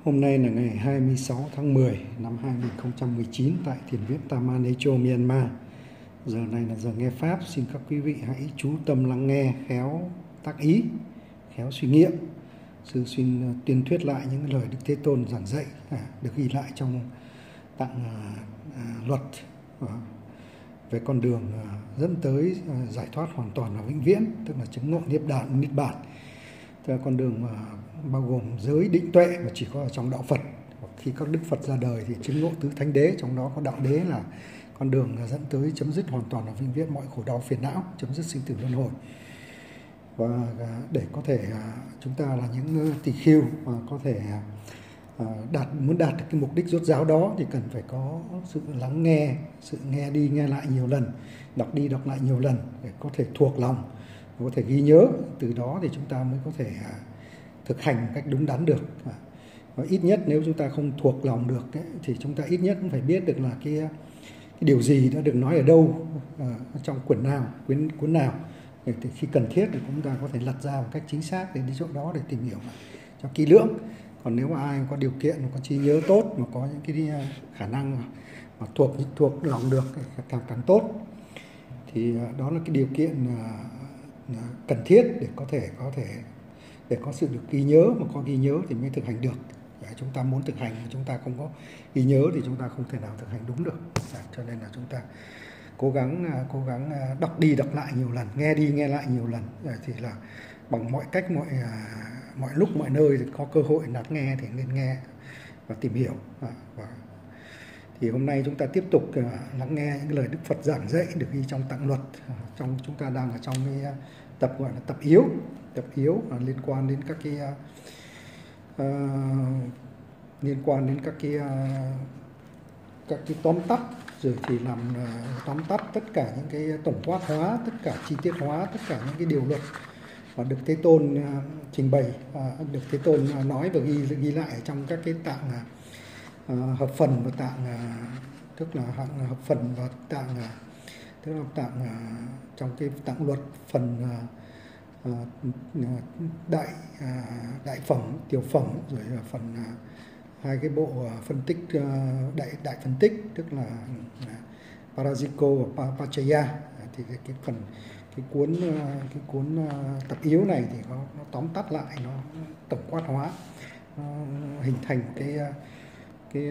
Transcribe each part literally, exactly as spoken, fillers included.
Hôm nay là ngày hai mươi sáu tháng mười năm hai nghìn không trăm mười chín tại Thiền viện Tamanecho, Myanmar. Giờ này là giờ nghe Pháp, xin các quý vị hãy chú tâm lắng nghe, khéo tác ý, khéo suy nghiệm. Sư xin tuyên thuyết lại những lời Đức Thế Tôn giảng dạy à, được ghi lại trong tạng à, à, luật à, về con đường à, dẫn tới à, giải thoát hoàn toàn và vĩnh viễn, tức là chứng ngộ niết bàn, niết bàn. Tức là con đường mà bao gồm giới định tuệ mà chỉ có ở trong đạo Phật. Khi các Đức Phật ra đời thì chứng ngộ tứ thánh đế, trong đó có đạo đế là con đường dẫn tới chấm dứt hoàn toàn và vĩnh viễn mọi khổ đau phiền não, chấm dứt sinh tử luân hồi. Và để có thể chúng ta là những tỳ khưu mà có thể đạt muốn đạt được cái mục đích rốt ráo đó thì cần phải có sự lắng nghe, sự nghe đi nghe lại nhiều lần, đọc đi đọc lại nhiều lần để có thể thuộc lòng, có thể ghi nhớ. Từ đó thì chúng ta mới có thể thực hành một cách đúng đắn được. Và ít nhất nếu chúng ta không thuộc lòng được ấy, thì chúng ta ít nhất cũng phải biết được là cái, cái điều gì đã được nói ở đâu, uh, trong cuốn nào, cuốn, cuốn nào. Để thì khi cần thiết thì chúng ta có thể lật ra một cách chính xác để đi chỗ đó để tìm hiểu cho kỹ lưỡng. Còn nếu mà ai có điều kiện, có trí nhớ tốt, mà có những cái khả năng mà thuộc thuộc lòng được thì càng càng tốt. Thì uh, đó là cái điều kiện uh, cần thiết để có thể có thể để có sự được ghi nhớ, mà có ghi nhớ thì mới thực hành được. Chúng ta muốn thực hành mà chúng ta không có ghi nhớ thì chúng ta không thể nào thực hành đúng được. Cho nên là chúng ta cố gắng cố gắng đọc đi đọc lại nhiều lần, nghe đi nghe lại nhiều lần, thì là bằng mọi cách, mọi mọi lúc mọi nơi thì có cơ hội lắng nghe thì nên nghe và tìm hiểu. Và thì hôm nay chúng ta tiếp tục lắng nghe những lời Đức Phật giảng dạy được ghi trong tạng luật. Trong chúng ta đang ở trong cái tập gọi là tập yếu, tập yếu liên quan đến các cái Uh, liên quan đến các cái uh, các cái tóm tắt, rồi thì làm uh, tóm tắt tất cả những cái tổng quát hóa, tất cả chi tiết hóa, tất cả những cái điều luật và được Thế Tôn uh, trình bày, uh, được Thế Tôn uh, nói và ghi ghi lại trong các cái tạng uh, hợp phần và tạng uh, tức là hạng hợp phần và tạng uh, tức là tạng uh, trong cái tạng luật phần uh, đại đại phẩm, tiểu phẩm, rồi phần hai cái bộ phân tích đại đại phân tích, tức là Parajiko và Pachaya. Thì cái, cái phần cái cuốn cái cuốn tập yếu này thì nó, nó tóm tắt lại, nó tổng quát hóa, nó hình thành cái cái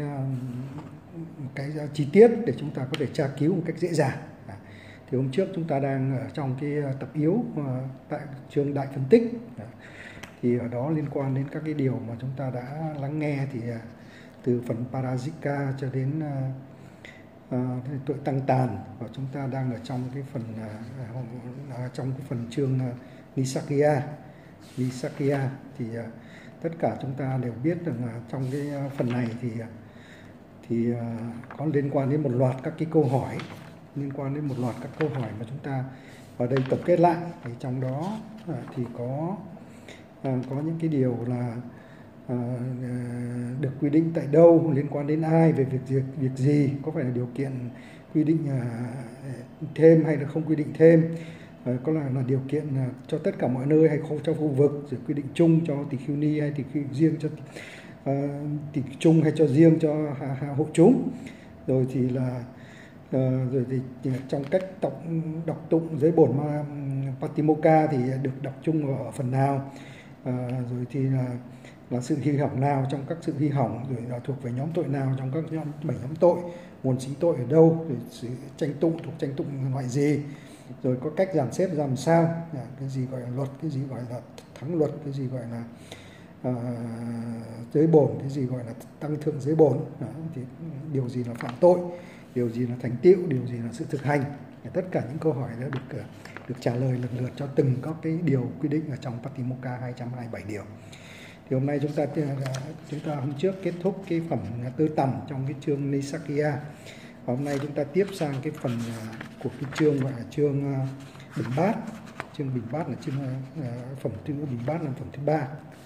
cái chi tiết để chúng ta có thể tra cứu một cách dễ dàng. Thì hôm trước chúng ta đang ở trong cái tập yếu tại chương đại phân tích, thì ở đó liên quan đến các cái điều mà chúng ta đã lắng nghe, thì từ phần Parajika cho đến uh, tội tăng tàn, và chúng ta đang ở trong cái phần uh, trong cái phần chương uh, Nisakya. Nisakya thì uh, tất cả chúng ta đều biết rằng là trong cái phần này thì thì uh, có liên quan đến một loạt các cái câu hỏi, liên quan đến một loạt các câu hỏi mà chúng ta ở đây tổng kết lại. Thì trong đó à, thì có à, có những cái điều là à, được quy định tại đâu, liên quan đến ai, về việc việc, việc gì, có phải là điều kiện quy định à, thêm hay là không quy định thêm, à, có là, là điều kiện à, cho tất cả mọi nơi hay không cho khu vực, rồi quy định chung cho tỳ khưu ni hay tỳ khưu riêng cho à, tỳ chung hay cho riêng cho hạ, hạ hộ chúng, rồi thì là Uh, rồi thì trong cách đọc, đọc tụng giới bổn ma Patimokkha thì được đọc chung ở phần nào, uh, rồi thì là, là sự hy hỏng nào trong các sự hy hỏng, rồi là thuộc về nhóm tội nào trong các nhóm bảy nhóm tội, nguồn sinh tội ở đâu, rồi sự tranh tụng thuộc tranh tụng loại gì, rồi có cách dàn xếp làm sao, yeah, cái gì gọi là luật, cái gì gọi là thắng luật, cái gì gọi là uh, giới bổn, cái gì gọi là tăng thượng giới bổn, đó, thì điều gì là phạm tội, điều gì là thành tựu, điều gì là sự thực hành. Tất cả những câu hỏi đã được được trả lời lần lượt cho từng các cái điều quy định ở trong Patimokkha hai trăm hai mươi bảy điều. Thì hôm nay chúng ta chúng ta hôm trước kết thúc cái phẩm tư tầm trong cái chương Nisakya. Và hôm nay chúng ta tiếp sang cái phần của cái chương gọi là chương Bình Bát. Chương Bình Bát là chương phẩm thứ Bình Bát là phẩm thứ ba.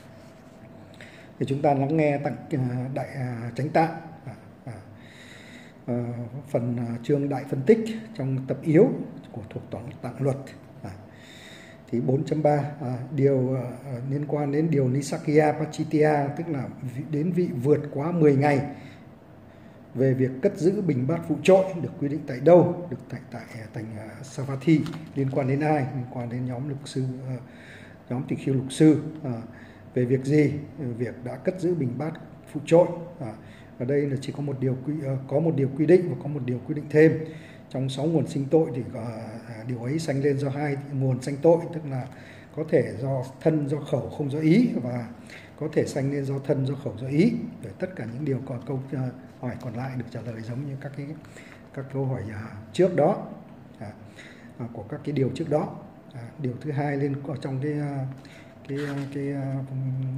Thì chúng ta lắng nghe tặng đại chánh tạng. Uh, phần uh, chương đại phân tích trong tập yếu của thuộc tổng tạng luật. À, Thì bốn chấm ba à, điều uh, liên quan đến điều Nisakya Pachitya, tức là đến vị vượt quá mười ngày về việc cất giữ bình bát phụ trội, được quy định tại đâu? Được tại tại thành uh, Savatthi. Liên quan đến ai? Liên quan đến nhóm lục sư, uh, nhóm tỳ khưu lục sư. Uh, về việc gì? Việc đã cất giữ bình bát phụ trội. Uh, ở đây là chỉ có một điều quy, uh, có một điều quy định và có một điều quy định thêm. Trong sáu nguồn sinh tội thì uh, điều ấy sanh lên do hai nguồn sanh tội, tức là có thể do thân, do khẩu, không do ý, và có thể sanh lên do thân, do khẩu, do ý. Để tất cả những điều còn câu uh, hỏi còn lại được trả lời giống như các cái các câu hỏi uh, trước đó, à, uh, của các cái điều trước đó. À, điều thứ hai lên trong cái uh, cái cái uh,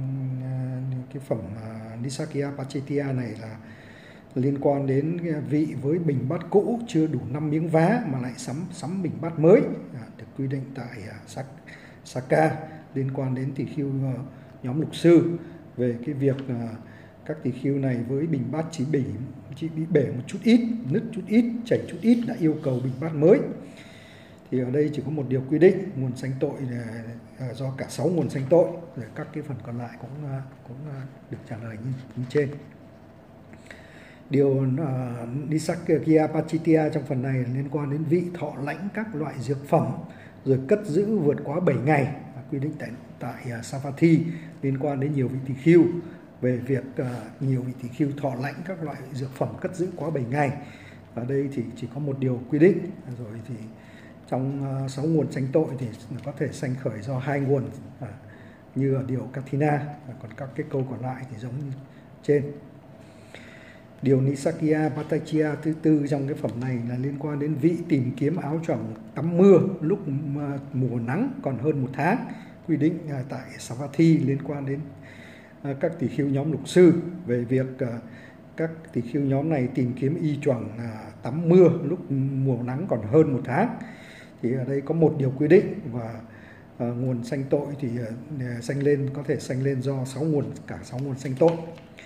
cái phẩm uh, Nisakya Pachitya này là liên quan đến vị với bình bát cũ chưa đủ năm miếng vá mà lại sắm sắm bình bát mới, à, được quy định tại uh, Saka, liên quan đến tỳ khưu uh, nhóm lục sư, về cái việc uh, các tỳ khưu này với bình bát chỉ bị chỉ bị bể một chút ít, nứt chút ít, chảy chút ít đã yêu cầu bình bát mới. Thì ở đây chỉ có một điều quy định, nguồn sanh tội là uh, do cả sáu nguồn sanh tội, rồi các cái phần còn lại cũng uh, cũng uh, được trả lời như, như trên. Điều uh, Nisakya Pachitya trong phần này liên quan đến vị thọ lãnh các loại dược phẩm rồi cất giữ vượt quá bảy ngày, quy định tại tại uh, Savatthi, liên quan đến nhiều vị tỳ khưu về việc uh, nhiều vị tỳ khưu thọ lãnh các loại dược phẩm cất giữ quá bảy ngày. Ở đây thì chỉ có một điều quy định, rồi thì trong uh, sáu nguồn sanh tội thì có thể sanh khởi do hai nguồn, uh, như ở điều Kathina, còn các cái câu còn lại thì giống như trên. Điều Nisakya Pachitya thứ tư trong cái phẩm này là liên quan đến vị tìm kiếm áo choàng tắm mưa lúc mùa nắng còn hơn một tháng, quy định tại Savatthi, liên quan đến các tỳ khưu nhóm lục sư về việc các tỳ khưu nhóm này tìm kiếm y choàng tắm mưa lúc mùa nắng còn hơn một tháng. Thì ở đây có một điều quy định, và uh, nguồn sanh tội thì uh, sanh lên có thể sanh lên do sáu nguồn cả sáu nguồn sanh tội.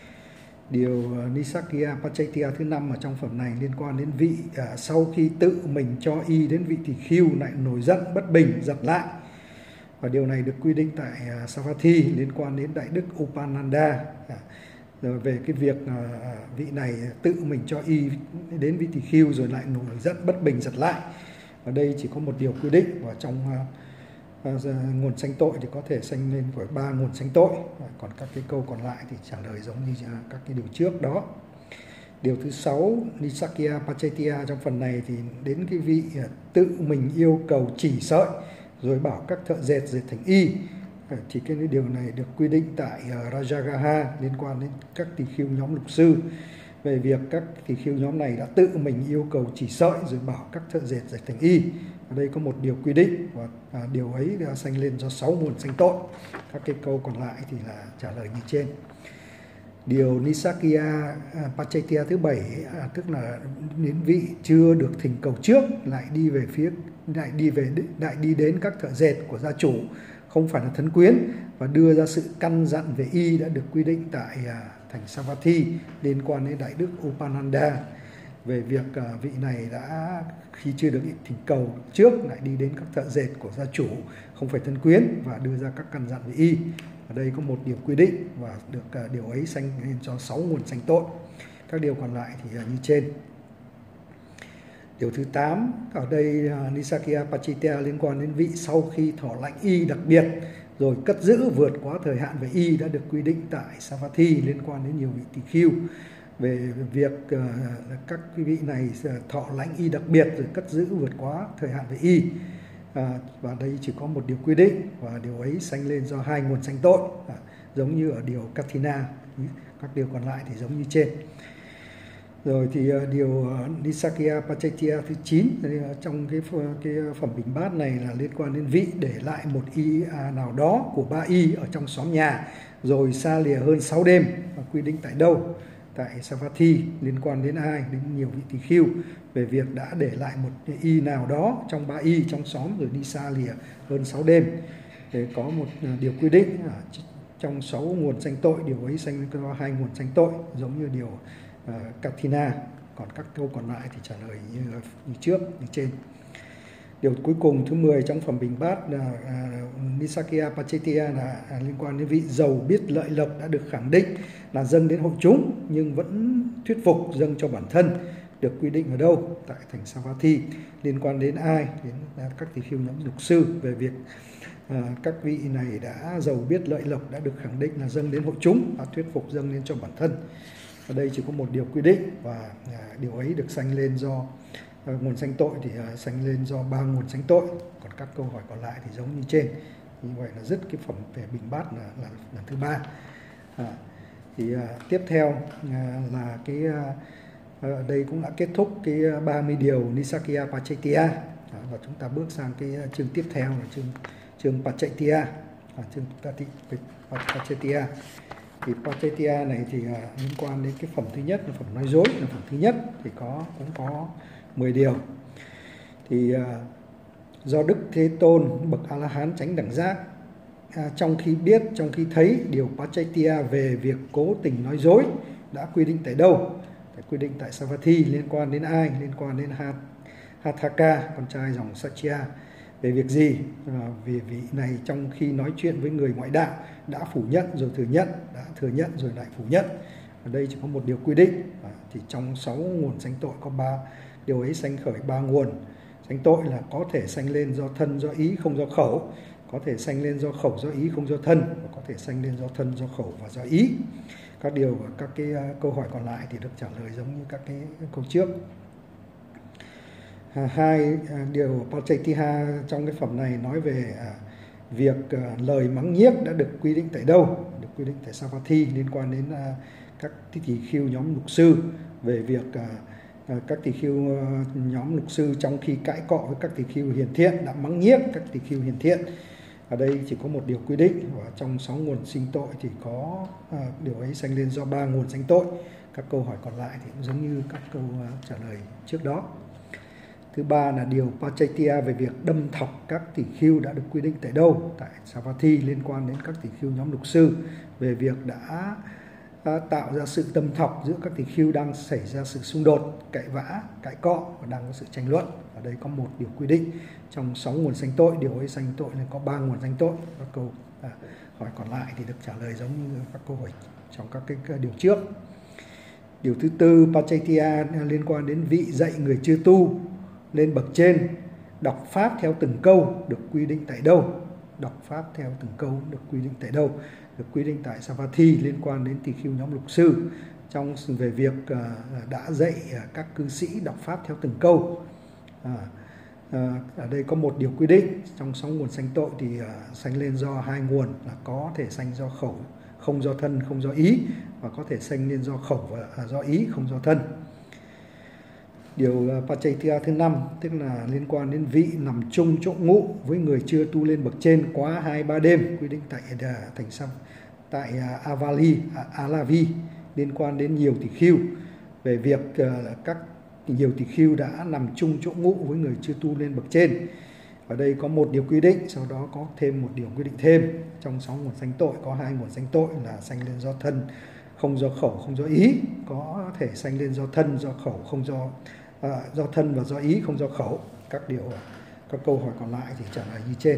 Điều uh, Nisakya Pachitya thứ năm ở trong phẩm này liên quan đến vị uh, sau khi tự mình cho y đến vị tỳ khưu lại nổi giận bất bình giật lại, và điều này được quy định tại uh, Savatthi, liên quan đến đại đức Upananda. Uh, rồi về cái việc uh, vị này tự mình cho y đến vị tỳ khưu rồi lại nổi giận bất bình giật lại. Ở đây chỉ có một điều quy định, và trong uh, uh, nguồn sanh tội thì có thể sanh lên của ba nguồn sanh tội, còn các cái câu còn lại thì trả lời giống như uh, các cái điều trước đó. Điều thứ sáu, Nisakya Pachitya trong phần này thì đến cái vị uh, tự mình yêu cầu chỉ sợi rồi bảo các thợ dệt dệt thành y. Uh, thì cái điều này được quy định tại uh, Rajagaha, liên quan đến các tỳ khưu nhóm lục sư, về việc các tỳ khưu nhóm này đã tự mình yêu cầu chỉ sợi rồi bảo các thợ dệt dệt thành y. Ở đây có một điều quy định, và à, điều ấy đã sanh lên do sáu nguồn sanh tội. Các cái câu còn lại thì là trả lời như trên. Điều Nisakya Pachitya thứ bảy, à, tức là đến vị chưa được thỉnh cầu trước lại đi về phía lại đi về lại đi đến các thợ dệt của gia chủ không phải là thân quyến và đưa ra sự căn dặn về y đã được quy định tại à, thành Savatthi, liên quan đến đại đức Upananda, về việc uh, vị này đã khi chưa được thỉnh cầu trước lại đi đến các thợ dệt của gia chủ không phải thân quyến và đưa ra các căn dặn về y. Ở đây có một điều quy định, và được uh, điều ấy sanh lên cho sáu nguồn sanh tội. Các điều còn lại thì uh, như trên. Điều thứ tám, ở đây uh, Nisakya Pachitya liên quan đến vị sau khi thọ lãnh y đặc biệt rồi cất giữ vượt quá thời hạn về y đã được quy định tại Savatthi, liên quan đến nhiều vị tỳ khưu, về việc uh, các quý vị này thọ lãnh y đặc biệt rồi cất giữ vượt quá thời hạn về y. Uh, và đây chỉ có một điều quy định, và điều ấy sanh lên do hai nguồn sanh tội, uh, giống như ở điều Kathina. Các điều còn lại thì giống như trên. Rồi thì uh, điều uh, Nisakya Pachitya thứ chín, uh, trong cái, cái phẩm bình bát này là liên quan đến vị để lại một y uh, nào đó của ba y ở trong xóm nhà rồi xa lìa hơn sáu đêm, và quy định tại đâu? Tại Savatthi, liên quan đến ai? Đến nhiều vị tỳ khưu, về việc đã để lại một y nào đó trong ba y trong xóm rồi đi xa lìa hơn sáu đêm. Để có một uh, điều quy định uh, trong sáu nguồn sanh tội, điều ấy sanh có hai nguồn sanh tội, giống như điều Uh, Kathina. Còn các câu còn lại thì trả lời như, như trước, như trên. Điều cuối cùng thứ mười trong phẩm Bình Bát là à, Nisakya Pacetiya là à, liên quan đến vị giàu biết lợi lộc đã được khẳng định là dâng đến hội chúng nhưng vẫn thuyết phục dâng cho bản thân, được quy định ở đâu? Tại thành Savatthi. Liên quan đến ai? Đến à, các tỳ khưu nhóm lục sư, về việc à, các vị này đã giàu biết lợi lộc đã được khẳng định là dâng đến hội chúng và thuyết phục dâng lên cho bản thân. Ở đây chỉ có một điều quy định và à, điều ấy được sanh lên do à, nguồn sanh tội thì à, sanh lên do ba nguồn sanh tội, còn các câu hỏi còn lại thì giống như trên. Như vậy là dứt cái phẩm về Bình Bát là, là lần thứ ba. À, thì à, tiếp theo à, là cái à, ở đây cũng đã kết thúc cái ba mươi điều Nisakya Pacetiya à, và chúng ta bước sang cái chương tiếp theo là chương chương Pacetiya, à, chương Pacetiya. Thì Pacetiya này thì à, liên quan đến cái phẩm thứ nhất là phẩm nói dối, là phẩm thứ nhất thì có cũng có mười điều. Thì à, do Đức Thế Tôn bậc A La Hán chánh đẳng giác à, trong khi biết, trong khi thấy điều Pacetiya về việc cố tình nói dối đã quy định tại đâu? Tại quy định tại Savatthi. Liên quan đến ai? Liên quan đến Hathaka, con trai dòng Sakya. Về việc gì? À, vì vị này trong khi nói chuyện với người ngoại đạo đã phủ nhận rồi thừa nhận, đã thừa nhận rồi lại phủ nhận. Ở đây chỉ có một điều quy định. À, thì trong sáu nguồn sanh tội có ba điều ấy sanh khởi ba nguồn sanh tội là có thể sanh lên do thân do ý không do khẩu, có thể sanh lên do khẩu do ý không do thân, và có thể sanh lên do thân do khẩu và do ý. Các điều các cái câu hỏi còn lại thì được trả lời giống như các cái câu trước. Hai điều Pacetiya trong cái phẩm này nói về à, việc à, lời mắng nhiếc đã được quy định tại đâu? Được quy định tại Savatthi, liên quan đến à, các tỳ khưu nhóm lục sư, về việc à, à, các tỳ khưu à, nhóm lục sư trong khi cãi cọ với các tỳ khưu hiền thiện đã mắng nhiếc các tỳ khưu hiền thiện. Ở đây chỉ có một điều quy định, và trong sáu nguồn sinh tội thì có à, điều ấy sanh lên do ba nguồn sanh tội. Các câu hỏi còn lại thì cũng giống như các câu à, trả lời trước đó. Thứ ba là điều Pacetiya về việc đâm thọc các tỷ khưu đã được quy định tại đâu? Tại Savatthi, liên quan đến các tỷ khưu nhóm lục sư, về việc đã, đã tạo ra sự đâm thọc giữa các tỷ khưu đang xảy ra sự xung đột, cãi vã, cãi cọ và đang có sự tranh luận. Ở đây có một điều quy định trong sáu nguồn sanh tội, điều ấy sanh tội nên có ba nguồn sanh tội. Các câu à, hỏi còn lại thì được trả lời giống như các câu hỏi trong các cái, cái điều trước. Điều thứ tư, Pacetiya liên quan đến vị dạy người chưa tu lên bậc trên đọc pháp theo từng câu được quy định tại đâu? Đọc pháp theo từng câu được quy định tại đâu? Được quy định tại Savatthi, liên quan đến tỳ khưu nhóm lục sư, trong về việc uh, đã dạy uh, các cư sĩ đọc pháp theo từng câu. À, à, ở đây có một điều quy định trong sáu nguồn sanh tội thì uh, sanh lên do hai nguồn là có thể sanh do khẩu không do thân không do ý, và có thể sanh lên do khẩu và uh, do ý không do thân. Điều Pacetiya thứ năm, tức là liên quan đến vị nằm chung chỗ ngụ với người chưa tu lên bậc trên quá hai ba đêm, quy định tại thành Sam tại Avali, Alavi, liên quan đến nhiều tỷ khưu, về việc các nhiều tỷ khưu đã nằm chung chỗ ngụ với người chưa tu lên bậc trên. Ở đây có một điều quy định, sau đó có thêm một điều quy định thêm. Trong sáu nguồn sanh tội có hai nguồn sanh tội là sanh lên do thân không do khẩu không do ý, có thể sanh lên do thân do khẩu không do À, do thân và do ý không do khẩu. Các điều các câu hỏi còn lại thì trả lời như trên.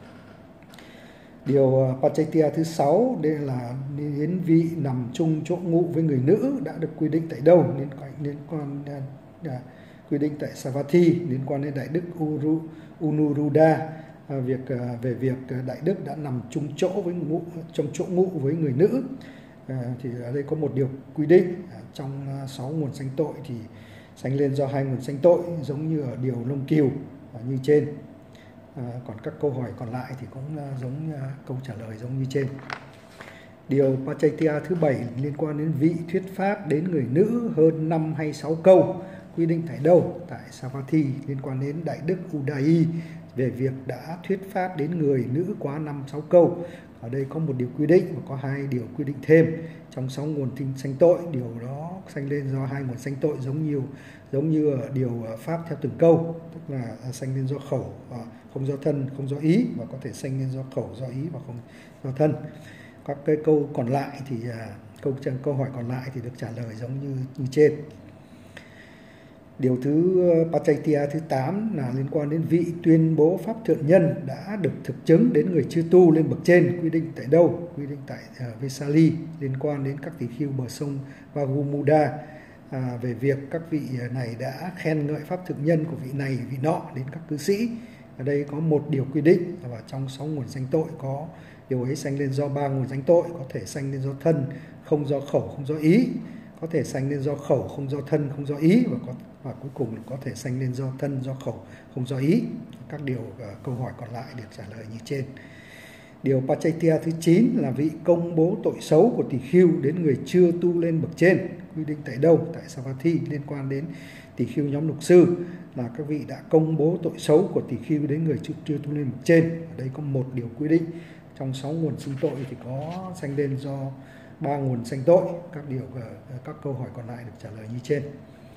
Điều Pacetiya thứ sáu đây là đến vị nằm chung chỗ ngụ với người nữ đã được quy định tại đâu? Liên quan liên quan à, quy định tại Savatthi, liên quan đến Đại Đức Uru, Unuruddha, à, việc à, về việc Đại Đức đã nằm chung chỗ với ngụ trong chỗ ngụ với người nữ. À, thì ở đây có một điều quy định à, trong sáu nguồn sanh tội thì sanh lên do hai nguồn sanh tội, giống như ở điều Lông Kiều à, như trên. À, còn các câu hỏi còn lại thì cũng à, giống à, câu trả lời giống như trên. Điều Pacetiya thứ bảy liên quan đến vị thuyết pháp đến người nữ hơn năm hay sáu câu, quy định tại đâu? Tại Savatthi, liên quan đến Đại Đức Udai về việc đã thuyết pháp đến người nữ quá năm sáu câu. Ở đây có một điều quy định và có hai điều quy định thêm. Trong sáu nguồn sanh tội, điều đó sanh lên do hai nguồn sanh tội giống như giống như ở điều pháp theo từng câu, tức là sanh lên do khẩu không do thân không do ý, và có thể sanh lên do khẩu do ý và không do thân. Các cái câu còn lại thì câu câu hỏi còn lại thì được trả lời giống như như trên. Điều thứ Pachaitia thứ tám là liên quan đến vị tuyên bố pháp thượng nhân đã được thực chứng đến người chưa tu lên bậc trên, quy định tại đâu? Quy định tại uh, Vesali, liên quan đến các tỳ khưu bờ sông Vagumuda, à, về việc các vị này đã khen ngợi pháp thượng nhân của vị này vị nọ đến các cư sĩ. Ở đây có một điều quy định, và trong sáu nguồn sanh tội có điều ấy sanh lên do ba nguồn sanh tội, có thể sanh lên do thân, không do khẩu, không do ý, có thể sanh lên do khẩu, không do thân, không do ý, và có và cuối cùng là có thể sanh lên do thân, do khẩu, không do ý. Các điều uh, câu hỏi còn lại được trả lời như trên. Điều Pachaitia thứ chín là vị công bố tội xấu của tỳ khưu đến người chưa tu lên bậc trên, quy định tại đâu? Tại Savatthi, liên quan đến tỳ khưu nhóm lục sư, là các vị đã công bố tội xấu của tỳ khưu đến người chưa, chưa tu lên bậc trên. Ở đây có một điều quy định, trong sáu nguồn sinh tội thì có sanh lên do ba nguồn sanh tội. Các điều các câu hỏi còn lại được trả lời như trên.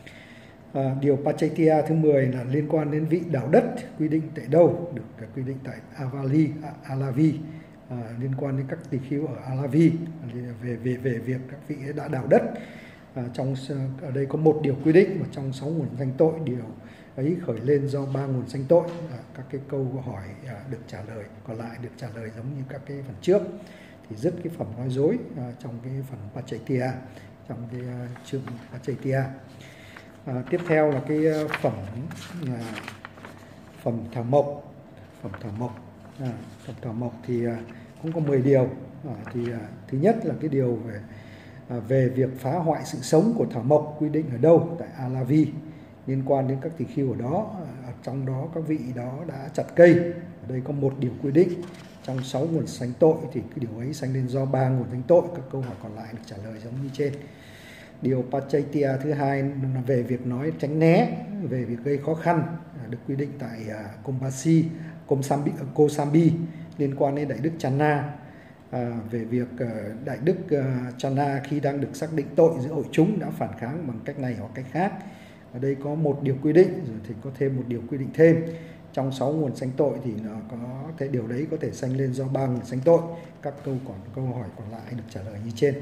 À, điều Pachaitia thứ mười là liên quan đến vị đào đất, quy định tại đâu? Được quy định tại Avali, Alavi, à, liên quan đến các tỳ khưu ở Alavi, về về về việc các vị đã đào đất. À, trong ở đây có một điều quy định, mà trong sáu nguồn sanh tội điều ấy khởi lên do ba nguồn sanh tội. À, các cái câu hỏi à, được trả lời còn lại được trả lời giống như các cái phần trước, thì dứt cái phẩm nói dối à, trong cái phần Pachaitia, trong cái uh, chương Pachaitia. À, tiếp theo là cái phẩm à, phẩm thảo mộc. Phẩm thảo mộc à, phẩm thảo mộc thì à, cũng có mười điều. À, thì à, thứ nhất là cái điều về à, về việc phá hoại sự sống của thảo mộc, quy định ở đâu? Tại Alavi, liên quan đến các tỳ khưu ở đó. Ở trong đó các vị đó đã chặt cây. Ở đây có một điều quy định, trong sáu nguồn sanh tội thì cái điều ấy sanh lên do ba nguồn sanh tội. Các câu hỏi còn lại được trả lời giống như trên. Điều Pachaitia thứ hai là về việc nói tránh né, về việc gây khó khăn, được quy định tại uh, Kombasi, Kosambi, Kosambi, liên quan đến Đại Đức Channa. À, về việc uh, Đại Đức uh, Channa khi đang được xác định tội giữa hội chúng đã phản kháng bằng cách này hoặc cách khác. Ở đây có một điều quy định, rồi thì có thêm một điều quy định thêm. Trong sáu nguồn sanh tội thì nó có cái điều đấy có thể sanh lên do ba nguồn sanh tội. Các câu còn câu hỏi còn lại được trả lời như trên.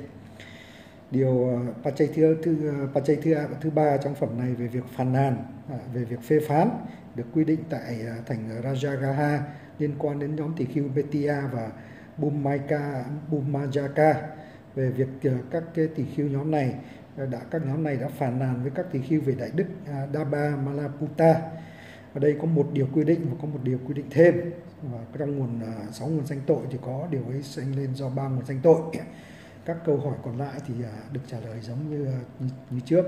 Điều Pachaitia thứ Pachaitia thứ ba trong phẩm này về việc phàn nàn, à, về việc phê phán, được quy định tại à, thành Rajagaha, liên quan đến nhóm tỳ khưu Betia và Bhumika Bhumajaka, về việc à, các cái tỳ khưu nhóm này đã các nhóm này đã phàn nàn với các tỳ khưu về Đại Đức à, Daba Malaputta. Ở đây có một điều quy định và có một điều quy định thêm. Và trong nguồn à, sáu nguồn sanh tội thì có điều ấy sanh lên do ba nguồn sanh tội. Các câu hỏi còn lại thì được trả lời giống như, như, như trước.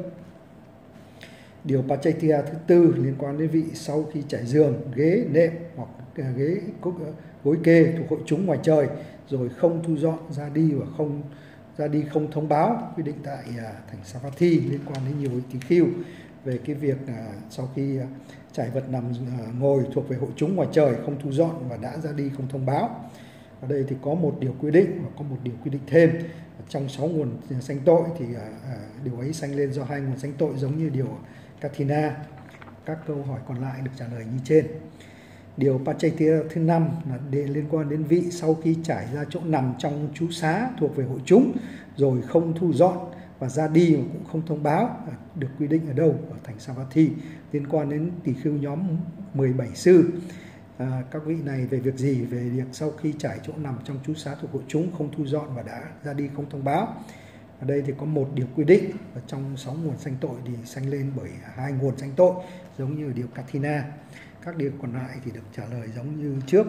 Điều Pachaitia thứ tư liên quan đến vị sau khi trải giường, ghế, nệm hoặc ghế gối kê thuộc hội chúng ngoài trời rồi không thu dọn ra đi và không ra đi không thông báo, quy định tại thành Savatthi, liên quan đến nhiều tỳ khưu về cái việc sau khi trải vật nằm ngồi thuộc về hội chúng ngoài trời không thu dọn và đã ra đi không thông báo. Ở đây thì có một điều quy định và có một điều quy định thêm. Trong sáu nguồn sanh tội thì à, à, điều ấy sanh lên do hai nguồn sanh tội giống như điều Kathina. Các câu hỏi còn lại được trả lời như trên. Điều Pachaitia thứ năm là để liên quan đến vị sau khi trải ra chỗ nằm trong trú xá thuộc về hội chúng rồi không thu dọn và ra đi mà cũng không thông báo, à, được quy định ở đâu? Ở thành Savatthi, liên quan đến tỳ khưu nhóm mười bảy sư. À, các vị này về việc gì? Về việc sau khi trải chỗ nằm trong trú xá thuộc hội chúng không thu dọn và đã ra đi không thông báo. Ở đây thì có một điều quy định, và trong sáu nguồn sanh tội thì sanh lên bởi hai nguồn sanh tội giống như điều Kathina. Các điều còn lại thì được trả lời giống như trước.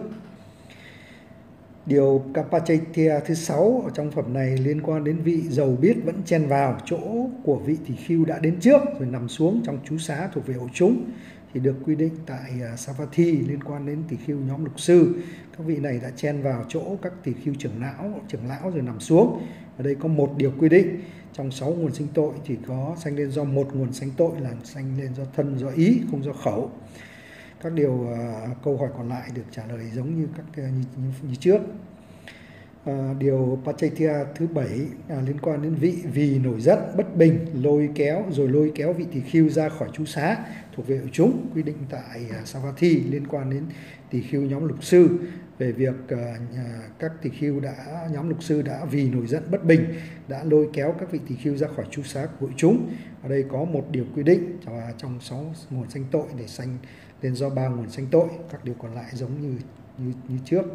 Điều Pachaitia thứ sáu ở trong phẩm này liên quan đến vị giàu biết vẫn chen vào chỗ của vị tỳ khưu đã đến trước rồi nằm xuống trong trú xá thuộc về hội chúng, thì được quy định tại Savatthi, liên quan đến tỳ khưu nhóm lục sư. Các vị này đã chen vào chỗ các tỳ khưu trưởng lão, trưởng lão rồi nằm xuống. Ở đây có một điều quy định, trong sáu nguồn sinh tội thì có sanh lên do một nguồn sanh tội là sanh lên do thân, do ý, không do khẩu. Các điều uh, câu hỏi còn lại được trả lời giống như các uh, như, như, như trước. Uh, điều Pachaitia thứ bảy uh, liên quan đến vị vì nổi giận bất bình lôi kéo rồi lôi kéo vị tỳ khưu ra khỏi trú xá thuộc về hội chúng, quy định tại uh, Savatthi, liên quan đến tỳ khưu nhóm lục sư, về về việc uh, các tỳ khưu đã nhóm mục sư đã vì nổi giận bất bình đã lôi kéo các vị tỳ khưu ra khỏi tru xá của hội chúng. Ở đây có một điều quy định và trong sáu nguồn sanh tội để sanh lên do ba nguồn sanh tội, các điều còn lại giống như như, như trước.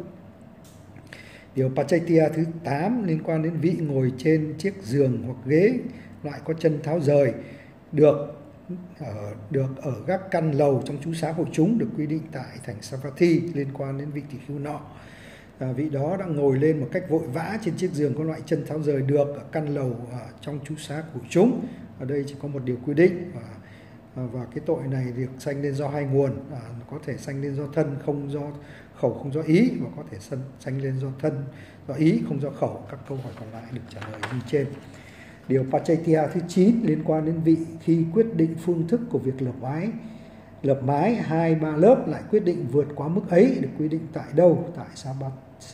Điều Pachaitya thứ tám liên quan đến vị ngồi trên chiếc giường hoặc ghế loại có chân tháo rời được ở được ở các căn lầu trong trú xá hội chúng, được quy định tại thành Savatthi liên quan đến vị tỳ khưu nọ. À, vị đó đã ngồi lên một cách vội vã trên chiếc giường có loại chân tháo rời được ở căn lầu ở trong trú xá của hội chúng. Ở đây chỉ có một điều quy định và, và cái tội này được sanh lên do hai nguồn, à, có thể sanh lên do thân không do khẩu không do ý, và có thể sanh lên do thân do ý không do khẩu. Các câu hỏi còn lại được trả lời như trên. Điều Pachaitya thứ chín liên quan đến vị khi quyết định phương thức của việc lập mái lập mái hai ba lớp lại quyết định vượt quá mức ấy, được quy định tại đâu? Tại Sabat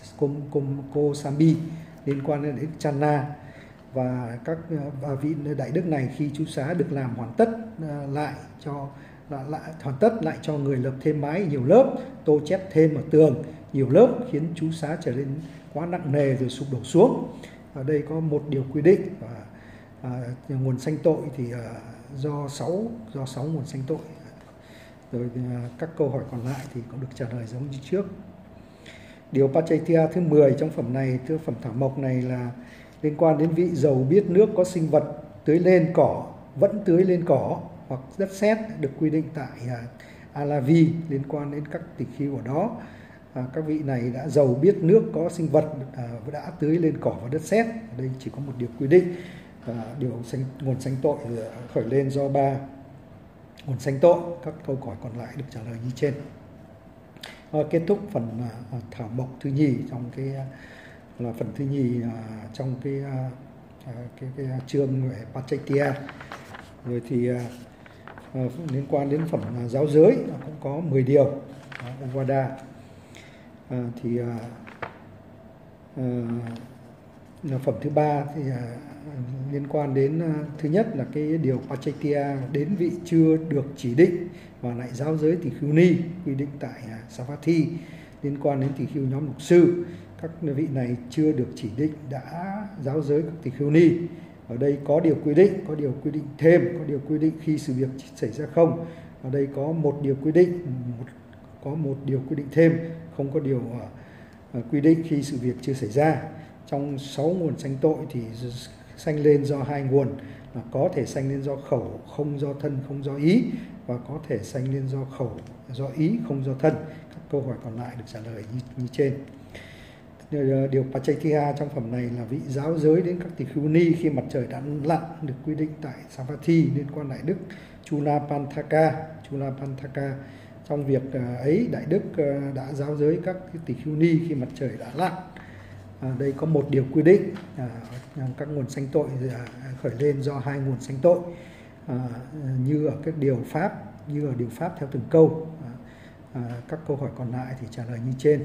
Kosambi liên quan đến Chana. Và các và vị đại đức này khi trú xá được làm hoàn tất lại cho lại, lại hoàn tất lại cho người lập thêm mái nhiều lớp, tô chét thêm ở tường nhiều lớp, khiến trú xá trở nên quá nặng nề rồi sụp đổ xuống. Ở đây có một điều quy định và à, nguồn sanh tội thì à, do sáu do sáu nguồn sanh tội. Rồi à, các câu hỏi còn lại thì cũng được trả lời giống như trước. Điều Pachaitya thứ mười trong phẩm này, thứ phẩm thảo mộc này là liên quan đến vị dầu biết nước có sinh vật tưới lên cỏ vẫn tưới lên cỏ hoặc đất sét, được quy định tại à, Alavi liên quan đến các tỳ khưu ở đó. À, các vị này đã dầu biết nước có sinh vật à, đã tưới lên cỏ và đất sét. Ở đây chỉ có một điều quy định, à, điều sanh, nguồn sanh tội khởi lên do ba nguồn sanh tội. Các câu hỏi còn lại được trả lời như trên. À, kết thúc phần à, thảo mộc thứ nhì trong cái là phần thứ nhì à, trong cái, à, cái, cái, cái chương về Pachaitya. Rồi thì à, à, liên quan đến phẩm à, giáo giới cũng có mười điều Vada. À, thì à, à, phẩm thứ ba thì à, liên quan đến à, thứ nhất là cái điều Pachaitya đến vị chưa được chỉ định và lại giáo giới tỳ khưu ni quy định tại à, Savatthi liên quan đến tỳ khưu nhóm mục sư. Các vị này chưa được chỉ định đã giáo giới các tỳ khưu ni. Ở đây có điều quy định, có điều quy định thêm, có điều quy định khi sự việc xảy ra không. Ở đây có một điều quy định, một, có một điều quy định thêm, không có điều uh, quy định khi sự việc chưa xảy ra. Trong sáu nguồn sanh tội thì sanh lên do hai nguồn, là có thể sanh lên do khẩu, không do thân, không do ý, và có thể sanh lên do khẩu, do ý, không do thân. Các câu hỏi còn lại được trả lời như, như trên. Điều Pachaitya trong phẩm này là vị giáo giới đến các tỳ khưu ni khi mặt trời đã lặn, được quy định tại Savatthi liên quan đại đức Chulapantaka. Chulapantaka trong việc ấy đại đức đã giáo giới các tỳ khưu ni khi mặt trời đã lặn. À, đây có một điều quy định, à, các nguồn sanh tội khởi lên do hai nguồn sanh tội, à, như ở các điều pháp, như ở điều pháp theo từng câu. À, à, các câu hỏi còn lại thì trả lời như trên.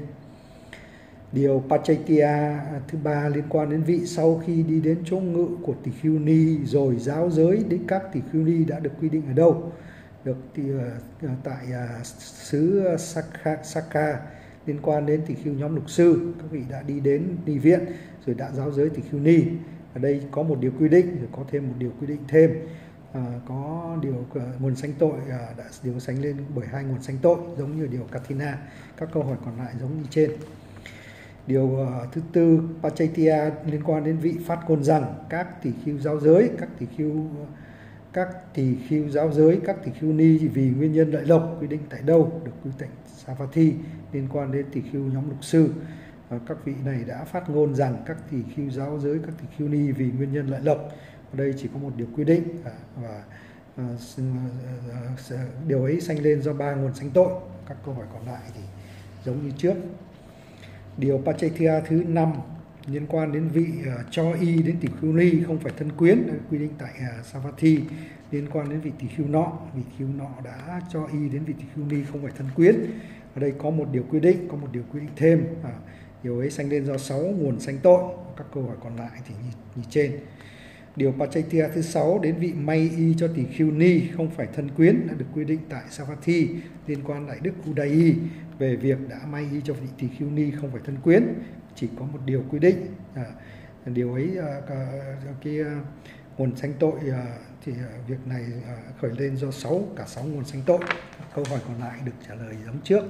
Điều Pachaitya thứ ba liên quan đến vị sau khi đi đến chỗ ngự của tỳ khưu ni rồi giáo giới đến các tỳ khưu ni đã được quy định ở đâu? Được thì, uh, tại uh, xứ Sakha, Sakha liên quan đến tỳ khưu nhóm lục sư, các vị đã đi đến ni viện rồi đã giáo giới tỳ khưu ni. Ở đây có một điều quy định, rồi có thêm một điều quy định thêm. À, có điều uh, nguồn sanh tội uh, đã điều sanh lên bởi hai nguồn sanh tội giống như điều Kathina. Các câu hỏi còn lại giống như trên. Điều uh, thứ tư Pachaitya liên quan đến vị phát ngôn rằng các tỳ khưu giáo giới, các tỳ khưu các tỳ khưu giáo giới, các tỳ khưu ni vì nguyên nhân lợi lộc quy định tại đâu? Được quy định Savatthi liên quan đến tỳ khưu nhóm lục sư. Uh, các vị này đã phát ngôn rằng các tỳ khưu giáo giới, các tỳ khưu ni vì nguyên nhân lợi lộc. Ở đây chỉ có một điều quy định uh, và uh, uh, uh, điều ấy sanh lên do ba nguồn sanh tội. Các câu hỏi còn lại thì giống như trước. Điều Pachaitya thứ năm liên quan đến vị uh, cho y đến tỳ khưu ni không phải thân quyến, quy định tại uh, Savatthi liên quan đến vị tỳ khưu nọ, vị tỳ khưu nọ đã cho y đến vị tỳ khưu ni không phải thân quyến. Ở đây có một điều quy định, có một điều quy định thêm, à, điều ấy sanh lên do sáu nguồn sanh tội. Các câu hỏi còn lại thì như, như trên. Điều Pachaitya thứ sáu đến vị may y cho tỳ khưu ni không phải thân quyến đã được quy định tại Savatthi liên quan đại đức Udayi về việc đã may y cho vị tỳ khưu ni không phải thân quyến, chỉ có một điều quy định. À, điều ấy à, cái à, nguồn sanh tội à, thì à, việc này à, khởi lên do sáu cả sáu nguồn sanh tội. Câu hỏi còn lại được trả lời giống trước.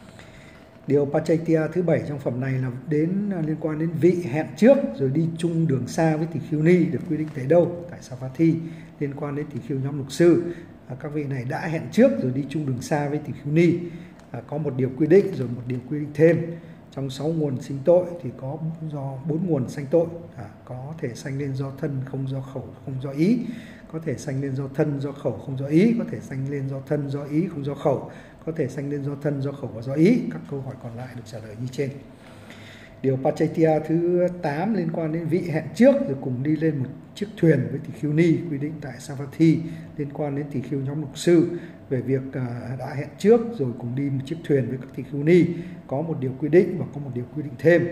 Điều Pachaitia thứ bảy trong phẩm này là đến liên quan đến vị hẹn trước rồi đi chung đường xa với tỳ khưu ni, được quy định tại đâu? Tại Savatthi. Liên quan đến tỳ khưu nhóm lục sư, à, các vị này đã hẹn trước rồi đi chung đường xa với tỳ khưu ni, à, có một điều quy định rồi một điều quy định thêm. Trong sáu nguồn sinh tội thì có do bốn nguồn sanh tội, à, có thể sanh lên do thân không do khẩu không do ý, có thể sanh lên do thân do khẩu không do ý, có thể sanh lên do thân do ý không do khẩu, có thể sanh lên do thân do khẩu và do ý. Các câu hỏi còn lại được trả lời như trên. Điều Pachaitia thứ tám liên quan đến vị hẹn trước rồi cùng đi lên một chiếc thuyền với tỳ khưu ni, quy định tại Savatthi. Liên quan đến tỳ khưu nhóm lục sư về việc đã hẹn trước rồi cùng đi một chiếc thuyền với các tỳ khưu ni, có một điều quy định và có một điều quy định thêm.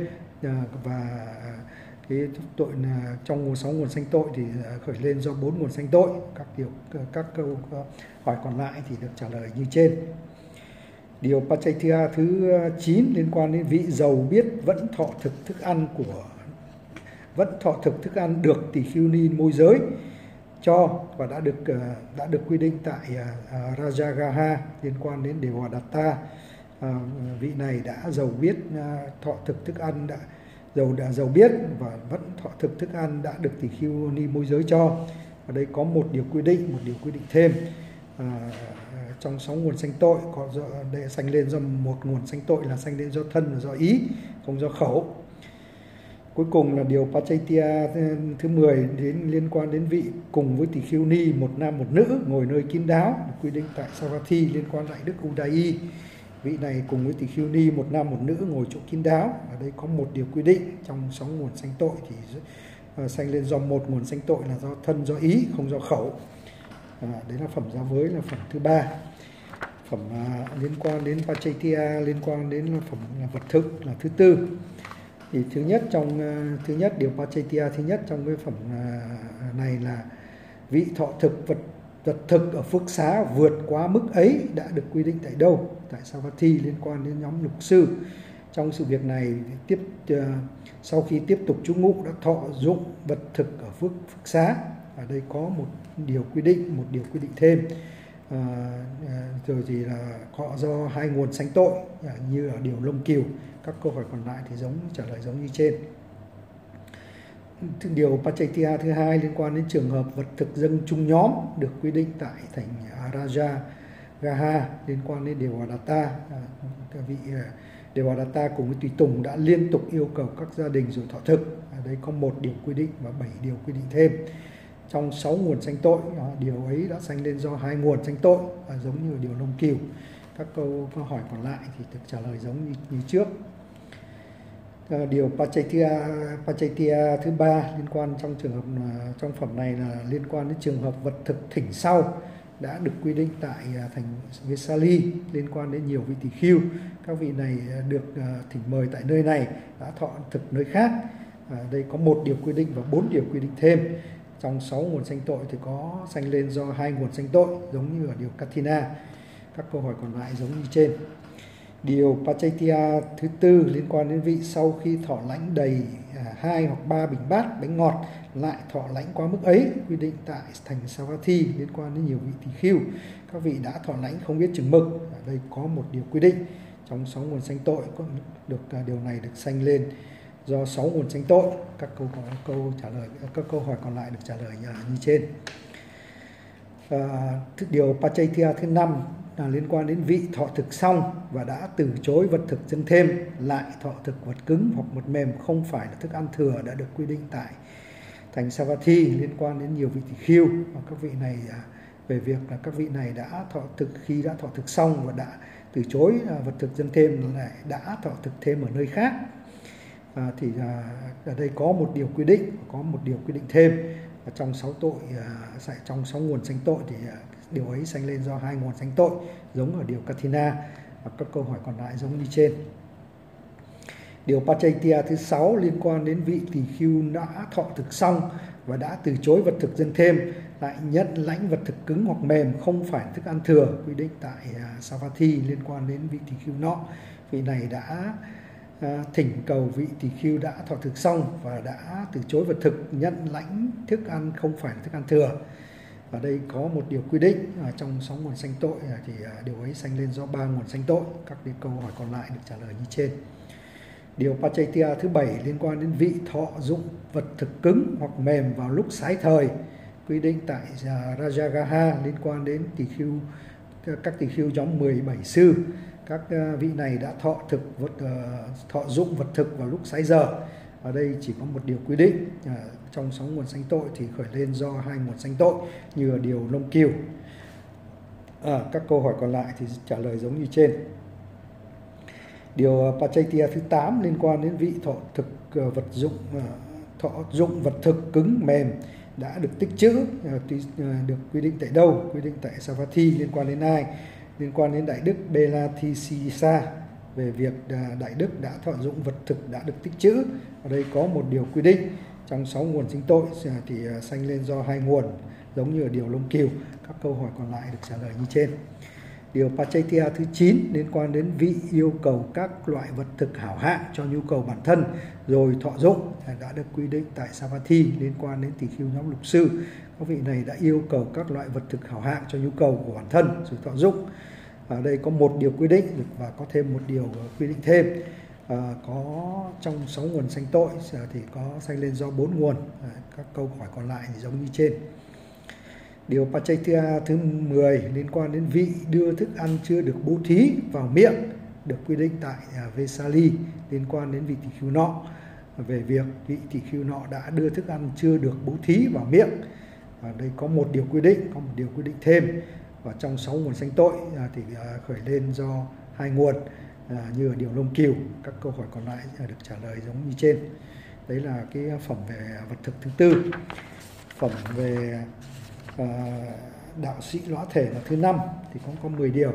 Và cái tội là trong nguồn sáu nguồn sanh tội thì khởi lên do bốn nguồn sanh tội. Các điều các câu hỏi còn lại thì được trả lời như trên. Điều Pachaitia thứ chín liên quan đến vị giàu biết vẫn thọ thực thức ăn của vẫn thọ thực thức ăn được tỳ khưu ni môi giới cho và đã được đã được quy định tại uh, Rajagaha. Liên quan đến Devadatta, uh, vị này đã giàu biết uh, thọ thực thức ăn đã giàu đã giàu biết và vẫn thọ thực thức ăn đã được tỳ khưu ni môi giới cho. Ở đây có một điều quy định, một điều quy định thêm. Uh, trong sáu nguồn sanh tội có do, để sanh lên do một nguồn sanh tội là sanh lên do thân và do ý, không do khẩu. Cuối cùng là điều Pachaitia thứ mười đến liên quan đến vị cùng với tỳ khưu ni một nam một nữ ngồi nơi kín đáo, được quy định tại Savatthi. Liên quan lại Đức Udayi, vị này cùng với tỳ khưu ni một nam một nữ ngồi chỗ kín đáo. Ở đây có một điều quy định, trong sáu nguồn sanh tội thì uh, sanh lên do một nguồn sanh tội là do thân do ý, không do khẩu. À, đấy là phẩm giá với, là phẩm thứ ba. Phẩm à, liên quan đến Pachaitia liên quan đến là phẩm là vật thực là thứ tư. Thì thứ nhất trong uh, thứ nhất điều Pachaitia thứ nhất trong cái phẩm uh, này là vị thọ thực vật vật thực ở phước xá vượt quá mức ấy đã được quy định tại đâu? Tại Savatthi. Liên quan đến nhóm lục sư. Trong sự việc này tiếp uh, sau khi tiếp tục trú ngụ đã thọ dụng vật thực ở phước phước xá. Ở đây có một điều quy định, một điều quy định thêm. À, à, rồi thì là họ do hai nguồn sanh tội, à, như ở điều Lông Kiều. Các câu hỏi còn lại thì giống trả lời giống như trên. Điều Pachaitia thứ hai liên quan đến trường hợp vật thực dâng chung nhóm, được quy định tại thành Rajagaha. Liên quan đến Devadatta, à, vị Devadatta cùng với tùy tùng đã liên tục yêu cầu các gia đình rồi thọ thực. Ở đây có một điều quy định và bảy điều quy định thêm. Trong sáu nguồn sanh tội, điều ấy đã sanh lên do hai nguồn sanh tội, giống như điều Lông Kiều. Các câu, câu hỏi còn lại thì được trả lời giống như, như trước. Điều Pachaitia, Pachaitia thứ ba liên quan trong trường hợp trong phẩm này là liên quan đến trường hợp vật thực thỉnh sau, đã được quy định tại thành Vesali. Liên quan đến nhiều vị tỳ khưu, các vị này được thỉnh mời tại nơi này đã thọ thực nơi khác. À, đây có một điều quy định và bốn điều quy định thêm. Trong sáu nguồn sanh tội thì có sanh lên do hai nguồn sanh tội, giống như ở điều Kathina. Các câu hỏi còn lại giống như trên. Điều Pachaitia thứ tư liên quan đến vị sau khi thọ lãnh đầy hai hoặc ba bình bát bánh ngọt lại thọ lãnh quá mức ấy, quy định tại thành Savatthi. Liên quan đến nhiều vị tỳ khưu, các vị đã thọ lãnh không biết chừng mực. Ở đây có một điều quy định. Trong sáu nguồn sanh tội có được điều này được sanh lên do sáu nguồn sanh tội. Các câu câu trả lời các câu hỏi còn lại được trả lời như trên. À, điều Pachaitia thứ năm là liên quan đến vị thọ thực xong và đã từ chối vật thực dâng thêm lại thọ thực vật cứng hoặc vật mềm không phải là thức ăn thừa, đã được quy định tại thành Savatthi. Liên quan đến nhiều vị tỳ khưu, và các vị này về việc là các vị này đã thọ thực khi đã thọ thực xong và đã từ chối vật thực dâng thêm lại đã thọ thực thêm ở nơi khác. À, thì à, ở đây có một điều quy định, có một điều quy định thêm. Và trong sáu tội, à, trong sáu nguồn sanh tội thì à, điều ấy sanh lên do hai nguồn sanh tội, giống ở điều Kathina. Và các câu hỏi còn lại giống như trên. Điều Pachaitia thứ sáu liên quan đến vị tỳ khưu đã thọ thực xong và đã từ chối vật thực dâng thêm, lại nhận lãnh vật thực cứng hoặc mềm không phải thức ăn thừa, quy định tại uh, Savatthi liên quan đến vị tỳ khưu nọ. Vị này đã uh, thỉnh cầu vị tỳ khưu đã thọ thực xong và đã từ chối vật thực, nhận lãnh thức ăn không phải là thức ăn thừa. Ở đây có một điều quy định uh, trong sáu nguồn sanh tội uh, thì uh, điều ấy sanh lên do ba nguồn sanh tội. Các câu hỏi còn lại được trả lời như trên. Điều Pachaitia thứ bảy liên quan đến vị thọ dụng vật thực cứng hoặc mềm vào lúc sái thời, quy định tại Rajagaha liên quan đến tỳ khưu, các tỳ khưu nhóm mười bảy sư. Các vị này đã thọ thực vật thọ dụng vật thực vào lúc sái giờ. Ở đây chỉ có một điều quy định, trong sáu nguồn sanh tội thì khởi lên do hai nguồn sanh tội như ở điều Lông Kiều. À, các câu hỏi còn lại thì trả lời giống như trên. Điều Pachaitia thứ tám liên quan đến vị thọ thực vật dụng thọ dụng vật thực cứng mềm đã được tích trữ, được quy định tại đâu? Quy định tại Savatthi liên quan đến ai? Liên quan đến Đại Đức Belathisa, về việc Đại Đức đã thọ dụng vật thực đã được tích trữ. Ở đây có một điều quy định, trong sáu nguồn sinh tội thì sanh lên do hai nguồn, giống như ở điều Lông Kiều. Các câu hỏi còn lại được trả lời như trên. Điều Pachaitia thứ chín liên quan đến vị yêu cầu các loại vật thực hảo hạng cho nhu cầu bản thân rồi thọ dụng đã được quy định tại Savatthi liên quan đến tỳ khưu nhóm lục sư. Các vị này đã yêu cầu các loại vật thực hảo hạng cho nhu cầu của bản thân rồi thọ dụng. Ở đây có một điều quy định và có thêm một điều quy định thêm. À, có trong sáu nguồn sanh tội thì có sanh lên do bốn nguồn. À, các câu hỏi còn lại thì giống như trên. Điều Pachaitia thứ mười liên quan đến vị đưa thức ăn chưa được bố thí vào miệng, được quy định tại Vesali liên quan đến vị tỳ khưu nọ, về việc vị tỳ khưu nọ đã đưa thức ăn chưa được bố thí vào miệng. Và đây có một điều quy định, có một điều quy định thêm. Và trong sáu nguồn sanh tội thì khởi lên do hai nguồn như ở điều Lông Kiều. Các câu hỏi còn lại được trả lời giống như trên. Đấy là cái phẩm về vật thực thứ tư. Phẩm về Uh, đạo sĩ lõa thể là thứ năm thì cũng có mười điều.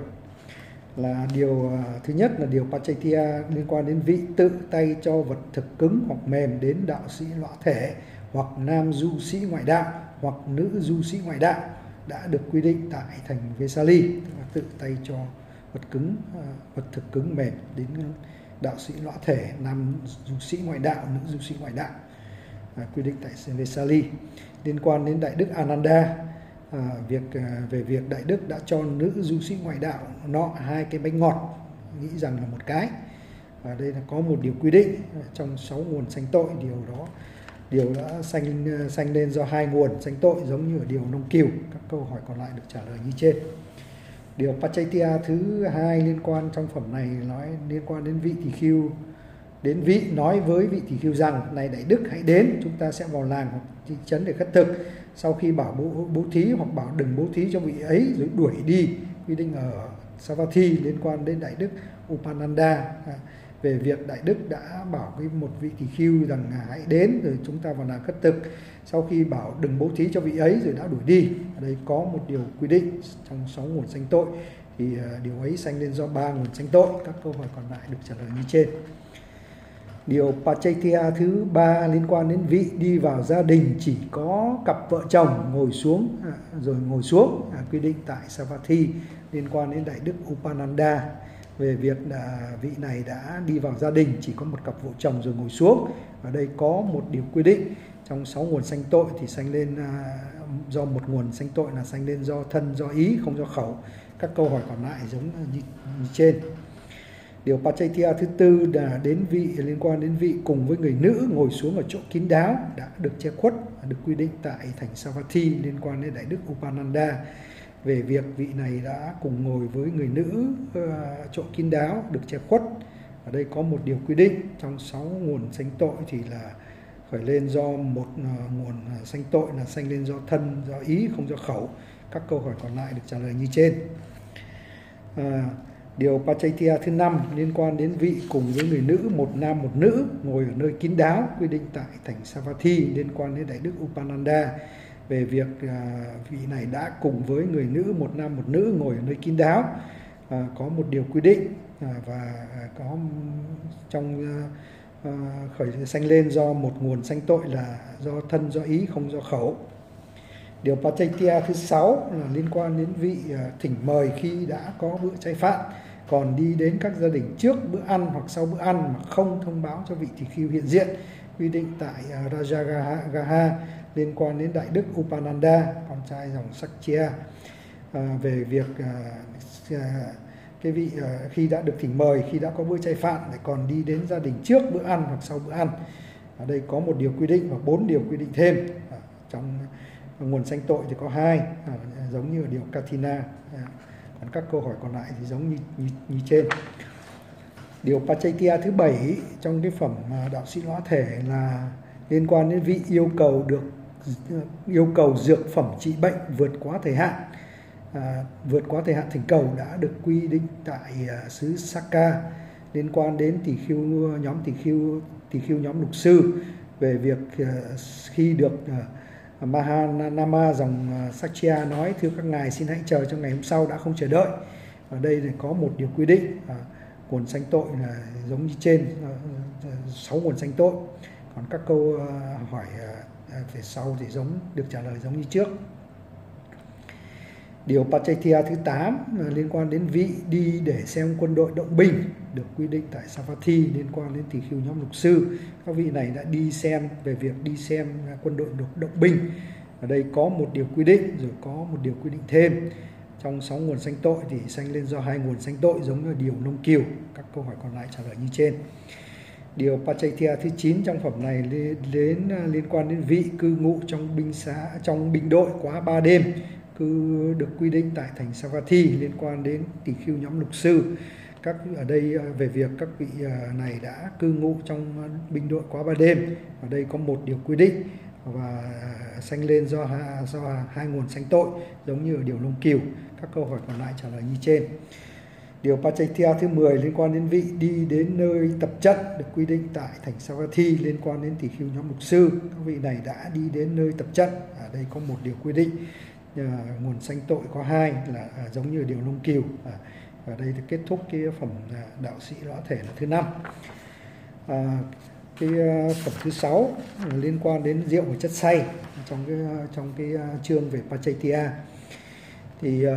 Là điều uh, thứ nhất là điều Pachaitia liên quan đến vị tự tay cho vật thực cứng hoặc mềm đến đạo sĩ lõa thể hoặc nam du sĩ ngoại đạo hoặc nữ du sĩ ngoại đạo đã được quy định tại thành Vesali, tức là tự tay cho vật cứng uh, vật thực cứng mềm đến đạo sĩ lõa thể, nam du sĩ ngoại đạo, nữ du sĩ ngoại đạo, uh, quy định tại Vesali. Liên quan đến Đại Đức Ananda, à, việc à, về việc Đại Đức đã cho nữ du sĩ ngoại đạo nọ hai cái bánh ngọt, nghĩ rằng là một cái. Và đây là có một điều quy định trong sáu nguồn sanh tội, điều đó điều đã sanh sanh lên do hai nguồn sanh tội, giống như ở điều Nông Kiều. Các câu hỏi còn lại được trả lời như trên. Điều Pachaitia thứ hai liên quan trong phẩm này nói liên quan đến vị tỳ khưu, đến vị nói với vị tỳ khưu rằng: này Đại Đức, hãy đến, chúng ta sẽ vào làng hoặc thị trấn để khất thực. Sau khi bảo bố, bố thí hoặc bảo đừng bố thí cho vị ấy rồi đuổi đi, quy định ở Savatthi liên quan đến Đại Đức Upananda, về việc Đại Đức đã bảo cái một vị tỳ khưu rằng hãy đến rồi chúng ta vào làng khất thực. Sau khi bảo đừng bố thí cho vị ấy rồi đã đuổi đi. Ở đây có một điều quy định trong sáu nguồn sanh tội thì điều ấy sanh lên do ba nguồn sanh tội. Các câu hỏi còn lại được trả lời như trên. Điều Pachaitia thứ ba liên quan đến vị đi vào gia đình chỉ có cặp vợ chồng ngồi xuống à, rồi ngồi xuống, à, quy định tại Savatthi liên quan đến Đại Đức Upananda, về việc là vị này đã đi vào gia đình chỉ có một cặp vợ chồng rồi ngồi xuống. Ở đây có một điều quy định trong sáu nguồn sanh tội thì sanh lên à, do một nguồn sanh tội là sanh lên do thân, do ý, không do khẩu. Các câu hỏi còn lại giống như, như trên. Điều Pachaitia thứ tư là đến vị liên quan đến vị cùng với người nữ ngồi xuống ở chỗ kín đáo đã được che khuất, được quy định tại thành Savatthi liên quan đến Đại Đức Upananda, về việc vị này đã cùng ngồi với người nữ uh, chỗ kín đáo được che khuất. Ở đây có một điều quy định trong sáu nguồn sanh tội thì là khởi lên do một uh, nguồn uh, sanh tội là sanh lên do thân, do ý, không do khẩu. Các câu hỏi còn lại được trả lời như trên. Uh, Điều Pachaitia thứ năm liên quan đến vị cùng với người nữ, một nam một nữ, ngồi ở nơi kín đáo, quy định tại thành Savatthi liên quan đến Đại Đức Upananda, về việc à, vị này đã cùng với người nữ, một nam một nữ, ngồi ở nơi kín đáo. À, có một điều quy định à, và có trong khởi sanh lên do một nguồn sanh tội là do thân, do ý, không do khẩu. Điều Pachaitia thứ sáu là liên quan đến vị thỉnh mời khi đã có bữa chay phạn, còn đi đến các gia đình trước bữa ăn hoặc sau bữa ăn mà không thông báo cho vị tỳ khưu hiện diện, quy định tại Rajagaha liên quan đến Đại Đức Upananda, con trai dòng Sakya, à, về việc à, cái vị à, khi đã được thỉnh mời, khi đã có bữa chay phạn lại còn đi đến gia đình trước bữa ăn hoặc sau bữa ăn. Ở đây có một điều quy định và bốn điều quy định thêm. À, trong nguồn sanh tội thì có hai, à, giống như ở điều Kathina, à, còn các câu hỏi còn lại thì giống như, như, như trên. Điều Pachaitia thứ bảy trong cái phẩm đạo sĩ lõa thể là liên quan đến vị yêu cầu được yêu cầu dược phẩm trị bệnh vượt quá thời hạn. À, vượt quá thời hạn thỉnh cầu đã được quy định tại uh, xứ Sakka liên quan đến tỳ khưu nhóm tỳ khưu tỳ khưu nhóm lục sư, về việc uh, khi được uh, Mahanama dòng uh, Sakya nói thưa các ngài xin hãy chờ cho ngày hôm sau đã không chờ đợi. Ở đây thì có một điều quy định, uh, nguồn sanh tội là giống như trên, sáu uh, nguồn sanh tội, còn các câu uh, hỏi uh, về sau thì giống được trả lời giống như trước. Điều Pachaitia thứ tám liên quan đến vị đi để xem quân đội động binh, được quy định tại Savatthi liên quan đến tỳ khưu nhóm lục sư. Các vị này đã đi xem, về việc đi xem quân đội động binh. Ở đây có một điều quy định, rồi có một điều quy định thêm. Trong sáu nguồn sanh tội thì sanh lên do hai nguồn sanh tội giống như điều nông kiều. Các câu hỏi còn lại trả lời như trên. Điều Pachaitia thứ chín trong phẩm này đến liên quan đến vị cư ngụ trong binh xã trong binh đội quá ba đêm, cứ được quy định tại thành Savatthi liên quan đến tỳ khưu nhóm lục sư. Các ở đây về việc các vị này đã cư ngụ trong binh đội quá ba đêm, ở đây có một điều quy định và sanh lên do do hai nguồn sanh tội giống như ở điều Long Kiều. Các câu hỏi còn lại trả lời như trên. Điều Pachaitia thứ mười liên quan đến vị đi đến nơi tập trận, được quy định tại thành Savatthi liên quan đến tỳ khưu nhóm lục sư. Các vị này đã đi đến nơi tập trận, ở đây có một điều quy định. À, nguồn sanh tội có hai là à, giống như điều Long Kiều. À, ở đây thì kết thúc cái phẩm à, đạo sĩ lõa thể là thứ năm. À, cái uh, phẩm thứ sáu liên quan đến rượu và chất xay trong cái uh, trong cái uh, chương về Pachaitia. Thì uh,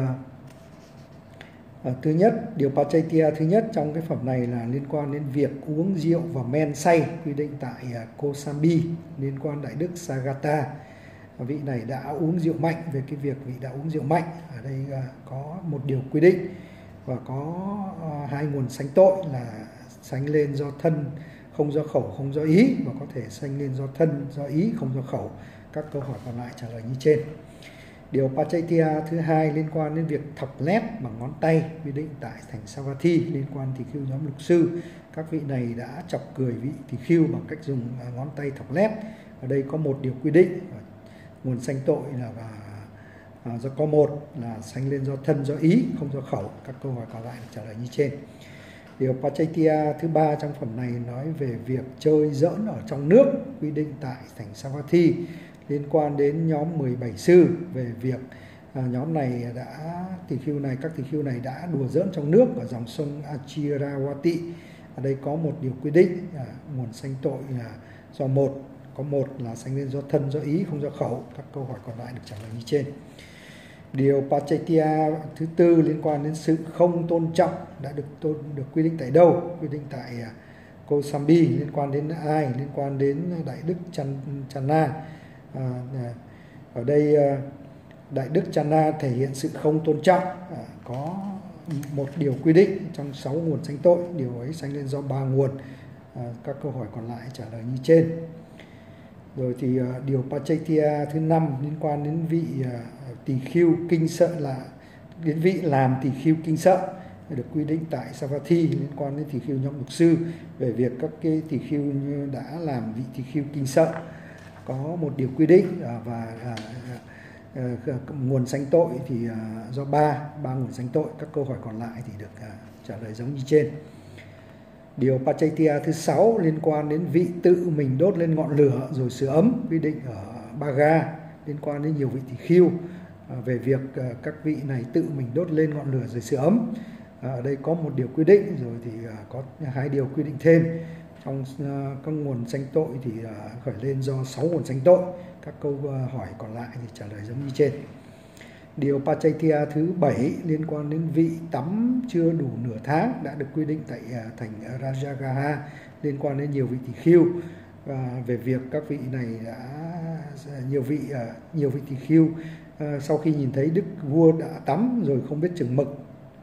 uh, thứ nhất, điều Pachaitia thứ nhất trong cái phẩm này là liên quan đến việc uống rượu và men say, quy định tại uh, Kosambi liên quan Đại Đức Sagata. Vị này đã uống rượu mạnh, về cái việc vị đã uống rượu mạnh. Ở đây uh, có một điều quy định và có uh, hai nguồn sanh tội là sanh lên do thân, không do khẩu, không do ý, và có thể sanh lên do thân, do ý, không do khẩu. Các câu hỏi còn lại trả lời như trên. Điều Pachaitia thứ hai liên quan đến việc thọc lép bằng ngón tay, quy định tại thành Savatthi liên quan tỳ khưu nhóm lục sư. Các vị này đã chọc cười vị tỳ khưu bằng cách dùng ngón tay thọc lép. Ở đây có một điều quy định, nguồn sanh tội là và à, do có một là sanh lên do thân, do ý, không do khẩu. Các câu hỏi còn lại trả lời như trên. Điều Pachaitia thứ ba trong phẩm này nói về việc chơi giỡn ở trong nước, quy định tại thành Savatthi liên quan đến nhóm mười bảy sư, về việc à, nhóm này đã tỳ khưu này các tỳ khưu này đã đùa giỡn trong nước ở dòng sông Achirawati. Ở đây có một điều quy định, à, nguồn sanh tội là do một, có một là sanh lên do thân, do ý, không do khẩu. Các câu hỏi còn lại được trả lời như trên. Điều Pachaitia thứ tư liên quan đến sự không tôn trọng đã được tôn, được quy định tại đâu? Quy định tại uh, Kosambi liên quan đến ai? Liên quan đến Đại Đức Chan, Channa. À, ở đây uh, Đại Đức Channa thể hiện sự không tôn trọng. À, có một điều quy định trong sáu nguồn sanh tội, điều ấy sanh lên do ba nguồn. À, các câu hỏi còn lại trả lời như trên. Rồi thì uh, điều Pachaitia thứ năm liên quan đến vị uh, tỳ khưu kinh sợ, là đến vị làm tỳ khưu kinh sợ, được quy định tại Savatthi liên quan đến tỳ khưu nhóm lục sư, về việc các cái tỳ khưu đã làm vị tỳ khưu kinh sợ. Có một điều quy định uh, và uh, uh, uh, nguồn sanh tội thì uh, do ba ba nguồn sanh tội. Các câu hỏi còn lại thì được uh, trả lời giống như trên. Điều Pachaitia thứ sáu liên quan đến vị tự mình đốt lên ngọn lửa rồi sưởi ấm, quy định ở Baga liên quan đến nhiều vị tỳ khưu à, về việc à, các vị này tự mình đốt lên ngọn lửa rồi sưởi ấm. À, ở đây có một điều quy định, rồi thì à, có hai điều quy định thêm. Trong các nguồn sanh tội thì khởi lên do sáu nguồn sanh tội. Các câu hỏi còn lại thì trả lời giống như trên. Điều Pachaitya thứ bảy liên quan đến vị tắm chưa đủ nửa tháng đã được quy định tại thành Rajagaha liên quan đến nhiều vị tỳ khưu. Và về việc các vị này đã nhiều vị nhiều vị tỳ khưu sau khi nhìn thấy đức vua đã tắm rồi không biết chừng mực.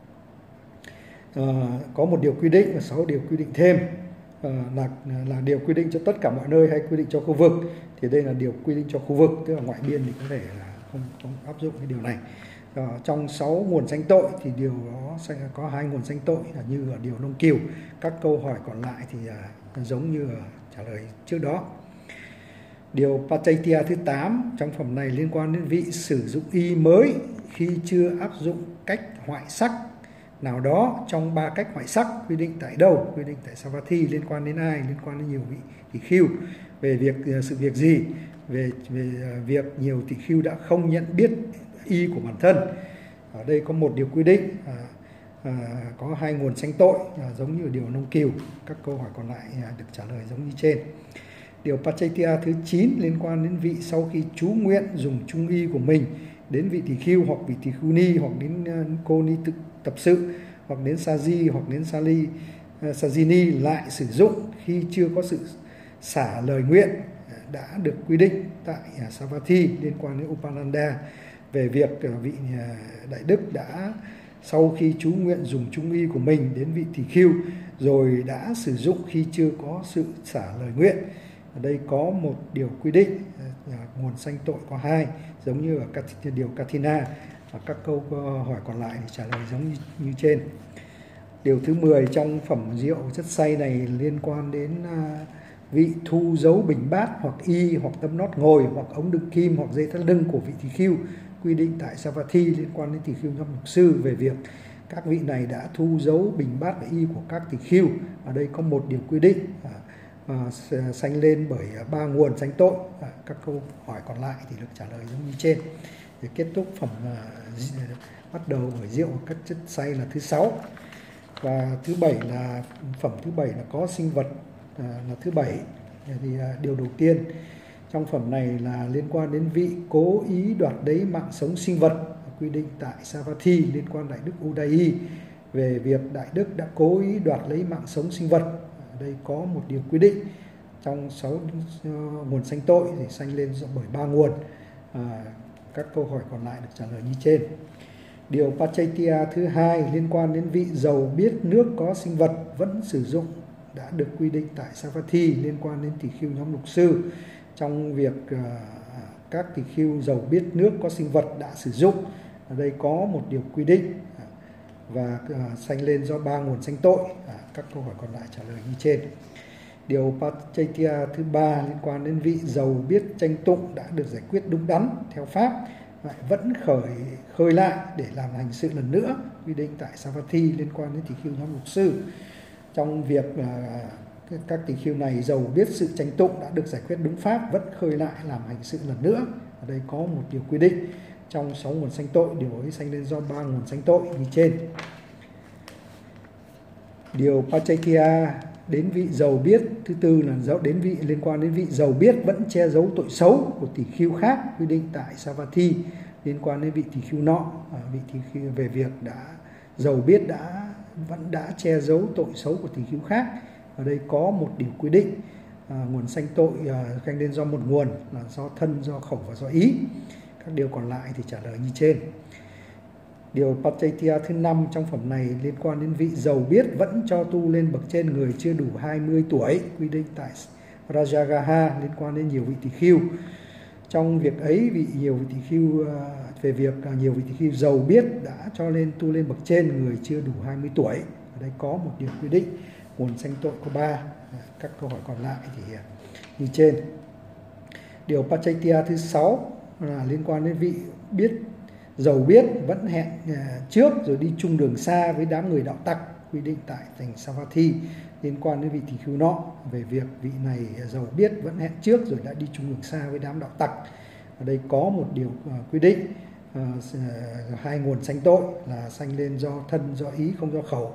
À, có một điều quy định và sáu điều quy định thêm. À, là là điều quy định cho tất cả mọi nơi hay quy định cho khu vực, thì đây là điều quy định cho khu vực, tức là ngoại biên thì có thể là không, không áp dụng cái điều này. À, trong sáu nguồn sanh tội thì điều đó có hai nguồn sanh tội là như ở điều nông cừu. Các câu hỏi còn lại thì à, giống như trả lời trước đó. Điều Pachaitya thứ tám trong phẩm này liên quan đến vị sử dụng y mới khi chưa áp dụng cách hoại sắc nào đó trong ba cách hoại sắc quy định tại đâu? Quy định tại Savatthi. Liên quan đến ai? Liên quan đến nhiều vị tỳ khưu. Về việc sự việc gì? Về, về việc nhiều tỳ khưu đã không nhận biết y của bản thân. Ở đây có một điều quy định, à, à, có hai nguồn sanh tội à, giống như điều nông cừu. Các câu hỏi còn lại à, được trả lời giống như trên. Điều Pachaitya thứ chín liên quan đến vị sau khi chú nguyện dùng trung y của mình đến vị tỳ khưu hoặc vị tỳ khưu ni hoặc đến uh, cô ni tự tập sự hoặc đến Saji hoặc đến Sali uh, Sajini lại sử dụng khi chưa có sự xả lời nguyện uh, đã được quy định tại uh, Savatthi liên quan đến Upananda về việc uh, vị uh, đại đức đã sau khi chú nguyện dùng trung y của mình đến vị tỳ khưu rồi đã sử dụng khi chưa có sự xả lời nguyện. Ở đây có một điều quy định, uh, nguồn sanh tội có hai, giống như ở điều Kathina. Và các câu hỏi còn lại thì trả lời giống như, như trên. Điều thứ mười trong phẩm rượu chất say này liên quan đến uh, vị thu giấu bình bát hoặc y hoặc tấm nót ngồi hoặc ống đựng kim hoặc dây thắt lưng của vị tỳ khưu quy định tại Savatthi liên quan đến tỳ khưu nhóm mục sư về việc các vị này đã thu giấu bình bát và y của các tỳ khưu. Ở đây có một điều quy định uh, À, sanh lên bởi ba nguồn sanh tội. À, các câu hỏi còn lại thì được trả lời giống như trên. Để kết thúc phẩm à, bắt đầu bởi rượu và các chất say là thứ sáu, và thứ bảy là phẩm thứ bảy là có sinh vật à, là thứ bảy. Thì à, điều đầu tiên trong phẩm này là liên quan đến vị cố ý đoạt lấy mạng sống sinh vật quy định tại Savatthi liên quan đại đức Udayi về việc đại đức đã cố ý đoạt lấy mạng sống sinh vật. Đây có một điều quy định trong sáu uh, nguồn sanh tội thì sanh lên bởi ba nguồn. À, các câu hỏi còn lại được trả lời như trên. Điều Pachaitya thứ hai liên quan đến vị dầu biết nước có sinh vật vẫn sử dụng đã được quy định tại Savatthi liên quan đến tỳ khưu nhóm lục sư. Trong việc uh, các tỳ khưu dầu biết nước có sinh vật đã sử dụng, ở đây có một điều quy định và uh, sanh lên do ba nguồn sanh tội. À, các câu hỏi còn lại trả lời như trên. Điều Pachaitya thứ ba liên quan đến vị dầu biết tranh tụng đã được giải quyết đúng đắn theo pháp lại vẫn khởi khơi lại để làm hành sự lần nữa quy định tại Savatthi liên quan đến tỳ khưu nhóm mục sư. Trong việc uh, các tỳ khưu này dầu biết sự tranh tụng đã được giải quyết đúng pháp vẫn khơi lại làm hành sự lần nữa. Ở đây có một điều quy định trong sáu nguồn sanh tội, điều ấy sanh lên do ba nguồn sanh tội như trên. Điều Pachaitya đến vị dầu biết thứ tư là đến vị liên quan đến vị dầu biết vẫn che giấu tội xấu của tỳ khưu khác quy định tại Savatthi liên quan đến vị tỳ khưu nọ. À, vị tỳ khưu về việc đã dầu biết đã vẫn đã che giấu tội xấu của tỳ khưu khác. Ở đây có một điều quy định, à, nguồn sanh tội à, sanh lên do một nguồn là do thân, do khẩu và do ý. Các điều còn lại thì trả lời như trên. Điều Pachaitya thứ năm trong phẩm này liên quan đến vị dầu biết vẫn cho tu lên bậc trên người chưa đủ hai mươi tuổi quy định tại Rajagaha liên quan đến nhiều vị tỳ khưu. Trong việc ấy vị nhiều vị tỳ khưu về việc nhiều vị tỳ khưu dầu biết đã cho lên tu lên bậc trên người chưa đủ hai mươi tuổi. Ở đây có một điều quy định, nguồn sanh tội có ba. Các câu hỏi còn lại thì như trên. Điều Pachaitya thứ sáu là liên quan đến vị biết dầu biết vẫn hẹn trước rồi đi chung đường xa với đám người đạo tặc quy định tại thành Savatthi liên quan đến vị tỳ khưu nọ về việc vị này dầu biết vẫn hẹn trước rồi đã đi chung đường xa với đám đạo tặc. Ở đây có một điều uh, quy định uh, hai nguồn sanh tội là sanh lên do thân, do ý, không do khẩu.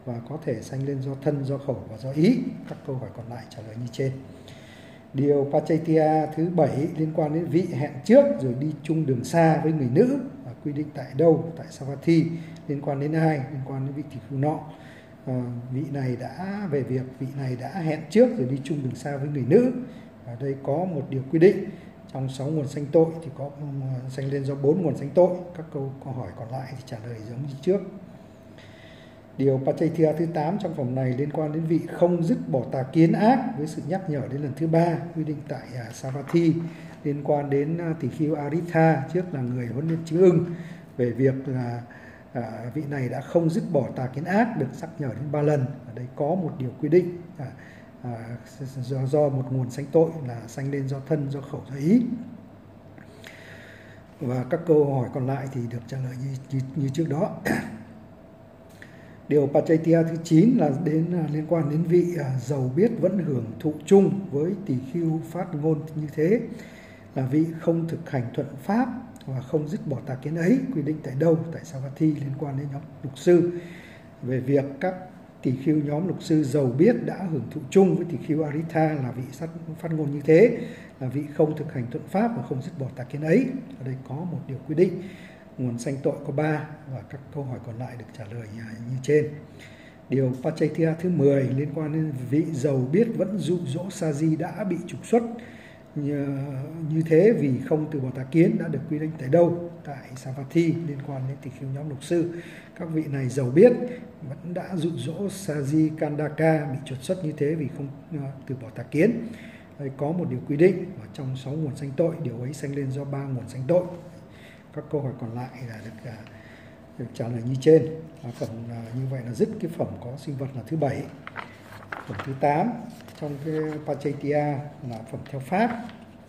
và có thể sanh lên do thân, do khẩu và do ý. Các câu hỏi còn lại trả lời như trên. Điều Pachaitia thứ bảy liên quan đến vị hẹn trước rồi đi chung đường xa với người nữ, và quy định tại đâu? Tại Savatthi. Liên quan đến ai? Liên quan đến vị tỷ khưu nọ. À, vị này đã về việc vị này đã hẹn trước rồi đi chung đường xa với người nữ. Ở đây có một điều quy định, trong sáu nguồn sanh tội thì có sanh lên do bốn nguồn sanh tội. Các câu câu hỏi còn lại thì trả lời giống như trước. Điều Pachaitia thứ tám trong phẩm này liên quan đến vị không dứt bỏ tà kiến ác với sự nhắc nhở đến lần thứ ba, quy định tại uh, Savatthi. Liên quan đến uh, tỷ khưu Aritha, trước là người huấn luyện chữ ưng, về việc là uh, vị này đã không dứt bỏ tà kiến ác, được nhắc nhở đến ba lần. Ở đây có một điều quy định uh, uh, do, do một nguồn sanh tội là sanh lên do thân, do khẩu, do ý. Và các câu hỏi còn lại thì được trả lời như, như, như trước đó. Điều Pachaitia thứ chín là đến liên quan đến vị uh, giàu biết vẫn hưởng thụ chung với tỷ khưu phát ngôn như thế, là vị không thực hành thuận pháp và không dứt bỏ tà kiến ấy, quy định tại đâu? Tại Savatthi. Liên quan đến nhóm lục sư, về việc các tỷ khưu nhóm lục sư giàu biết đã hưởng thụ chung với tỷ khưu Aritha là vị sát, phát ngôn như thế, là vị không thực hành thuận pháp và không dứt bỏ tà kiến ấy. Ở đây có một điều quy định. Nguồn sanh tội có ba, và các câu hỏi còn lại được trả lời như trên. Điều Pachaitia thứ mười liên quan đến vị giàu biết vẫn dụ dỗ Sa-di đã bị trục xuất như, như thế vì không từ bỏ tà kiến, đã được quy định tại đâu? Tại Savatthi. Liên quan đến tỷ khưu nhóm lục sư, các vị này giàu biết vẫn đã dụ dỗ Sa-di Kandaka bị trục xuất như thế vì không uh, từ bỏ tà kiến. Đây có một điều quy định, và trong sáu nguồn sanh tội, điều ấy sanh lên do ba nguồn sanh tội. Các câu hỏi còn lại là được, uh, được trả lời như trên. À, phẩm uh, như vậy là dứt cái phẩm có sinh vật là thứ bảy. Phẩm thứ tám trong cái Pachaitia là phẩm theo pháp.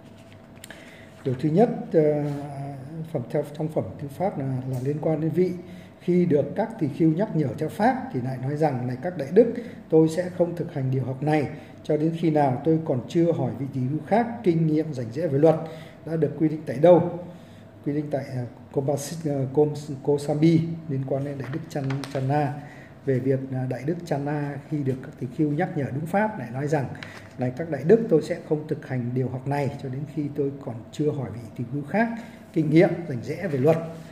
Điều thứ nhất, uh, phẩm theo trong phẩm thứ pháp là, là liên quan đến vị khi được các tỳ khưu nhắc nhở theo pháp thì lại nói rằng: này các đại đức, tôi sẽ không thực hành điều học này cho đến khi nào tôi còn chưa hỏi vị tỳ khưu khác kinh nghiệm rành rẽ về luật. Đã được quy định tại đâu? Quy định tại uh, Kosambi, liên quan đến đại đức Channa, về việc đại đức Channa khi được các tỳ khưu nhắc nhở đúng pháp lại nói rằng: này các đại đức, tôi sẽ không thực hành điều học này cho đến khi tôi còn chưa hỏi vị tỳ khưu khác kinh nghiệm rành rẽ về luật.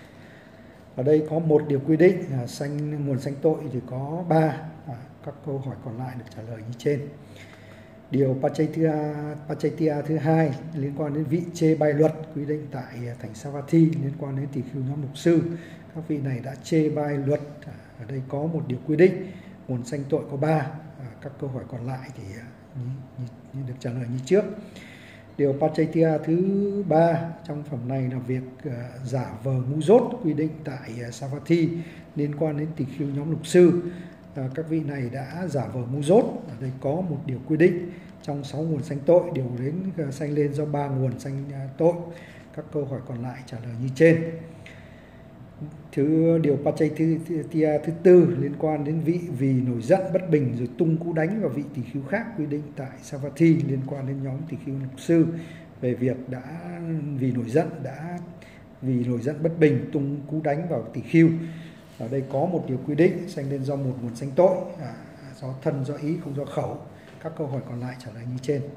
Ở đây có một điều quy định là sanh nguồn sanh tội thì có ba. À, các câu hỏi còn lại được trả lời như trên. Điều Pachaitia, Pachaitia thứ hai liên quan đến vị chê bai luật, quy định tại thành Savatthi. Liên quan đến tỳ khưu nhóm mục sư, các vị này đã chê bai luật. À, ở đây có một điều quy định, nguồn sanh tội có ba. À, các câu hỏi còn lại thì như, như, như được trả lời như trước. Điều Pachaitia thứ ba trong phẩm này là việc uh, giả vờ ngu dốt, quy định tại uh, Savatthi. Liên quan đến tỳ khưu nhóm lục sư, uh, các vị này đã giả vờ ngu dốt. Ở đây có một điều quy định, trong sáu nguồn sanh tội, điều đến uh, sanh lên do ba nguồn sanh uh, tội. Các câu hỏi còn lại trả lời như trên. Thứ điều Pachaitia thứ tư liên quan đến vị vì nổi giận bất bình rồi tung cú đánh vào vị tỳ khưu khác, quy định tại Savatthi. Liên quan đến nhóm tỳ khưu lục sư, về việc đã vì nổi giận đã vì nổi giận bất bình tung cú đánh vào tỳ khưu. Ở đây có một điều quy định, sanh lên do một nguồn sanh tội, à, do thân, do ý, không do khẩu. Các câu hỏi còn lại trả lời như trên.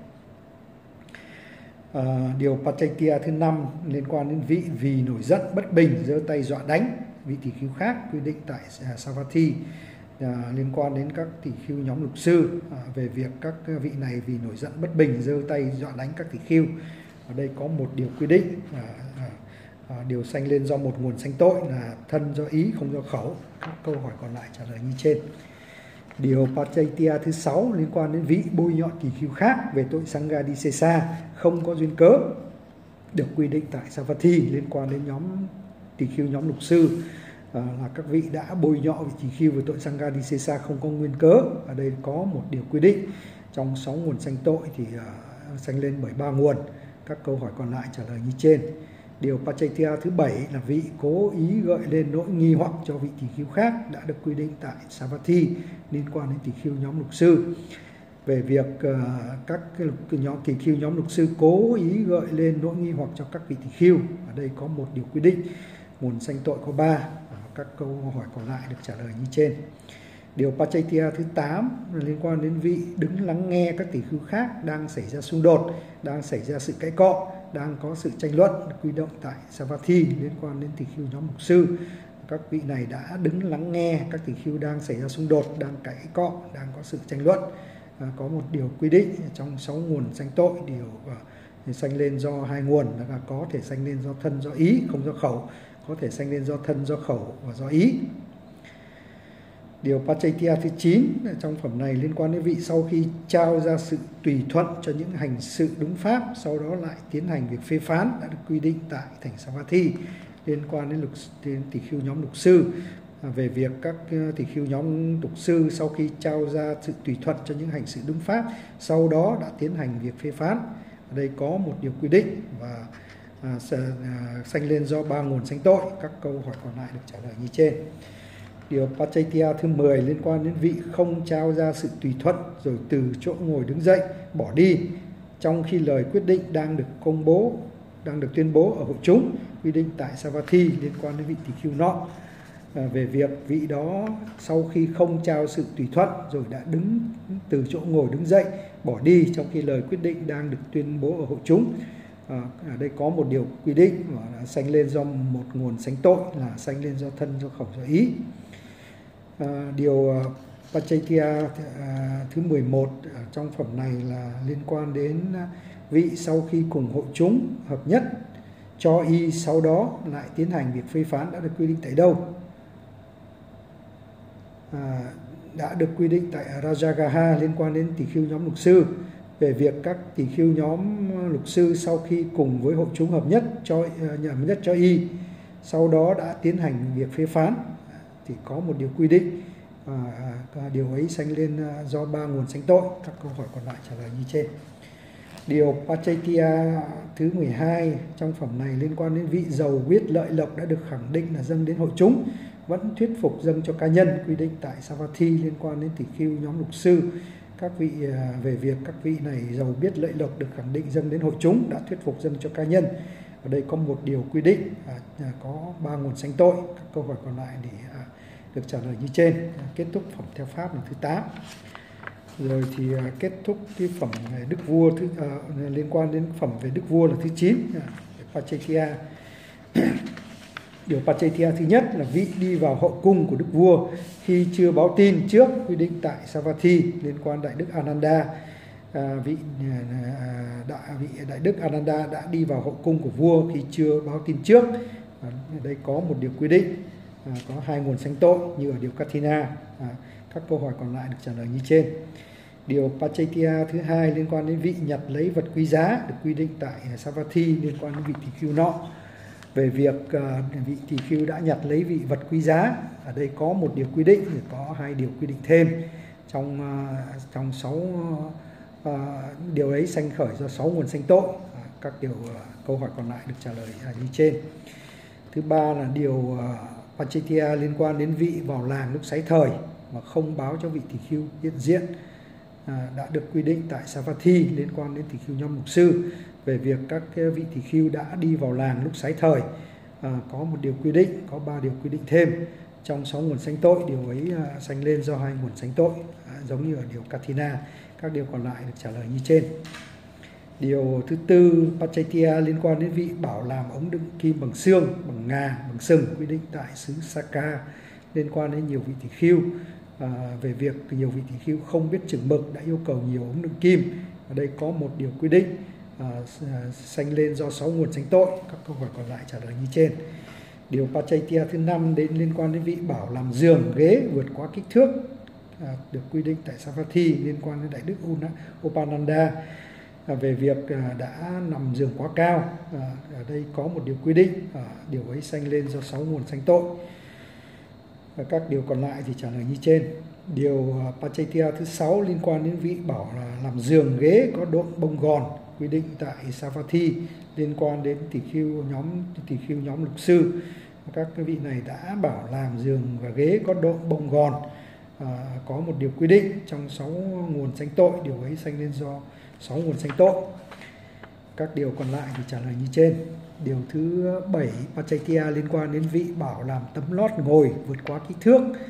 À, điều Pachaitia thứ năm liên quan đến vị vì nổi giận bất bình giơ tay dọa đánh vị tỳ khưu khác, quy định tại Savatthi. À, liên quan đến các tỳ khưu nhóm lục sư, à, về việc các vị này vì nổi giận bất bình giơ tay dọa đánh các tỳ khưu. Ở đây có một điều quy định, à, à, à, điều sanh lên do một nguồn sanh tội là thân, do ý, không do khẩu. Các câu hỏi còn lại trả lời như trên. Điều Pachaitia thứ sáu liên quan đến vị bôi nhọ tỳ khưu khác về tội Sanghadisesa không có duyên cớ, được quy định tại Savatthi. Liên quan đến nhóm tỳ khưu nhóm lục sư, à, là các vị đã bôi nhọ vị tỳ khưu về tội Sanghadisesa không có nguyên cớ. Ở đây có một điều quy định, trong sáu nguồn sanh tội thì uh, sanh lên bởi ba nguồn. Các câu hỏi còn lại trả lời như trên. Điều Pachaitia thứ bảy là vị cố ý gợi lên nỗi nghi hoặc cho vị tỳ khưu khác, đã được quy định tại Savatthi. Liên quan đến tỳ khưu nhóm lục sư, về việc uh, các nhóm tỳ khưu nhóm lục sư cố ý gợi lên nỗi nghi hoặc cho các vị tỳ khưu. Ở đây có một điều quy định, nguồn sanh tội có ba. Các câu hỏi còn lại được trả lời như trên. Điều Pachaitia thứ tám là liên quan đến vị đứng lắng nghe các tỷ khưu khác đang xảy ra xung đột, đang xảy ra sự cãi cọ, đang có sự tranh luận, quy động tại Savatthi liên quan đến tỷ khưu nhóm mục sư. Các vị này đã đứng lắng nghe các tỷ khưu đang xảy ra xung đột, đang cãi cọ, đang có sự tranh luận. À, có một điều quy định trong sáu nguồn sanh tội, điều uh, sanh lên do hai nguồn, là có thể sanh lên do thân do ý, không do khẩu, có thể sanh lên do thân do khẩu và do ý. Điều Pachaitia thứ chín trong phẩm này liên quan đến vị sau khi trao ra sự tùy thuận cho những hành sự đúng pháp, sau đó lại tiến hành việc phê phán, đã được quy định tại thành Savatthi liên quan đến lục đến tỷ khưu nhóm lục sư. À, về việc các tỷ khưu nhóm lục sư sau khi trao ra sự tùy thuận cho những hành sự đúng pháp, sau đó đã tiến hành việc phê phán. Ở đây có một điều quy định và à, à, sanh lên do ba nguồn sanh tội. Các câu hỏi còn lại được trả lời như trên. Điều Pachaitia thứ mười liên quan đến vị không trao ra sự tùy thuận rồi từ chỗ ngồi đứng dậy bỏ đi trong khi lời quyết định đang được công bố, đang được tuyên bố ở hội chúng, quy định tại Savatthi liên quan đến vị tỷ khưu nọ. À, về việc vị đó sau khi không trao sự tùy thuận rồi đã đứng từ chỗ ngồi đứng dậy bỏ đi trong khi lời quyết định đang được tuyên bố ở hội chúng. À, ở đây có một điều quy định là sanh lên do một nguồn sanh tội, là sanh lên do thân, do khẩu, do ý. À, điều Pachaitia à, thứ mười một à, trong phẩm này là liên quan đến vị sau khi cùng hội chúng hợp nhất cho y, sau đó lại tiến hành việc phê phán, đã được quy định tại đâu? À, đã được quy định tại Rajagaha liên quan đến tỷ khưu nhóm lục sư. Về việc các tỷ khưu nhóm lục sư sau khi cùng với hội chúng hợp nhất cho hợp nhất cho y, sau đó đã tiến hành việc phê phán, thì có một điều quy định. À, à, điều ấy sanh lên do ba nguồn sanh tội. Các câu hỏi còn lại trả lời như trên. Điều Pachaitia thứ mười hai trong phẩm này liên quan đến vị giàu biết lợi lộc đã được khẳng định là dâng đến hội chúng, vẫn thuyết phục dâng cho cá nhân, quy định tại Savatthi liên quan đến tỷ khưu nhóm lục sư. Các vị về việc các vị này giàu biết lợi lộc được khẳng định dâng đến hội chúng, đã thuyết phục dâng cho cá nhân. Ở đây có một điều quy định, à, có ba nguồn sanh tội. Các câu hỏi còn lại để à, được trả lời như trên. À, kết thúc phẩm theo pháp là thứ tám. Rồi thì à, kết thúc cái phẩm về đức vua thứ à, liên quan đến phẩm về đức vua là thứ chín. À, Pachaitia. Điều Pachaitia thứ nhất là vị đi vào hậu cung của đức vua khi chưa báo tin trước, quy định tại Savatthi liên quan đại đức Ananda. À, vị, à, đại, vị đại đức Ananda đã đi vào hậu cung của vua khi chưa báo tin trước. À, ở đây có một điều quy định, à, có hai nguồn sanh tội như ở điều Kathina. À, các câu hỏi còn lại được trả lời như trên. Điều Pachaitia thứ hai liên quan đến vị nhặt lấy vật quý giá, được quy định tại Savatthi liên quan đến vị tỷ khưu nọ. Về việc uh, vị tỷ khưu đã nhặt lấy vị vật quý giá, ở đây có một điều quy định, có hai điều quy định thêm trong uh, trong sáu uh, điều ấy sanh khởi do sáu nguồn sanh tội. Uh, các điều uh, câu hỏi còn lại được trả lời uh, như trên. Thứ ba là điều uh, Pachaitia liên quan đến vị vào làng lúc sái thời mà không báo cho vị tỷ khưu hiện diện, à, đã được quy định tại Savatthi liên quan đến tỷ khưu nhóm mục sư. Về việc các vị tỷ khưu đã đi vào làng lúc sái thời, à, có một điều quy định, có ba điều quy định thêm trong sáu nguồn sanh tội. Điều ấy à, sanh lên do hai nguồn sanh tội, à, giống như ở điều Kathina. Các điều còn lại được trả lời như trên. Điều thứ tư, Pachaitia liên quan đến vị bảo làm ống đựng kim bằng xương, bằng ngà, bằng sừng, quy định tại xứ Saka liên quan đến nhiều vị tỷ khưu. À, về việc nhiều vị tỷ khưu không biết chừng mực đã yêu cầu nhiều ống đựng kim. Ở đây có một điều quy định, à, sanh lên do sáu nguồn sanh tội. Các câu hỏi còn lại trả lời như trên. Điều Pachaitia thứ năm đến liên quan đến vị bảo làm giường, ghế vượt quá kích thước, à, được quy định tại Savatthi liên quan đến đại đức Upananda. À, về việc à, đã nằm giường quá cao, à, ở đây có một điều quy định, à, điều ấy sanh lên do sáu nguồn sanh tội. À, các điều còn lại thì trả lời như trên. Điều à, Pachaitia thứ sáu liên quan đến vị bảo là làm giường ghế có độn bông gòn, quy định tại Savatthi liên quan đến tỷ khưu nhóm tỷ khưu nhóm lục sư. Các vị này đã bảo làm giường và ghế có độn bông gòn. À, có một điều quy định trong sáu nguồn sanh tội, điều ấy sanh lên do sáu nguồn sanh tội. Các điều còn lại thì trả lời như trên. Điều thứ bảy, Pachaitia liên quan đến vị bảo làm tấm lót ngồi vượt quá kích thước,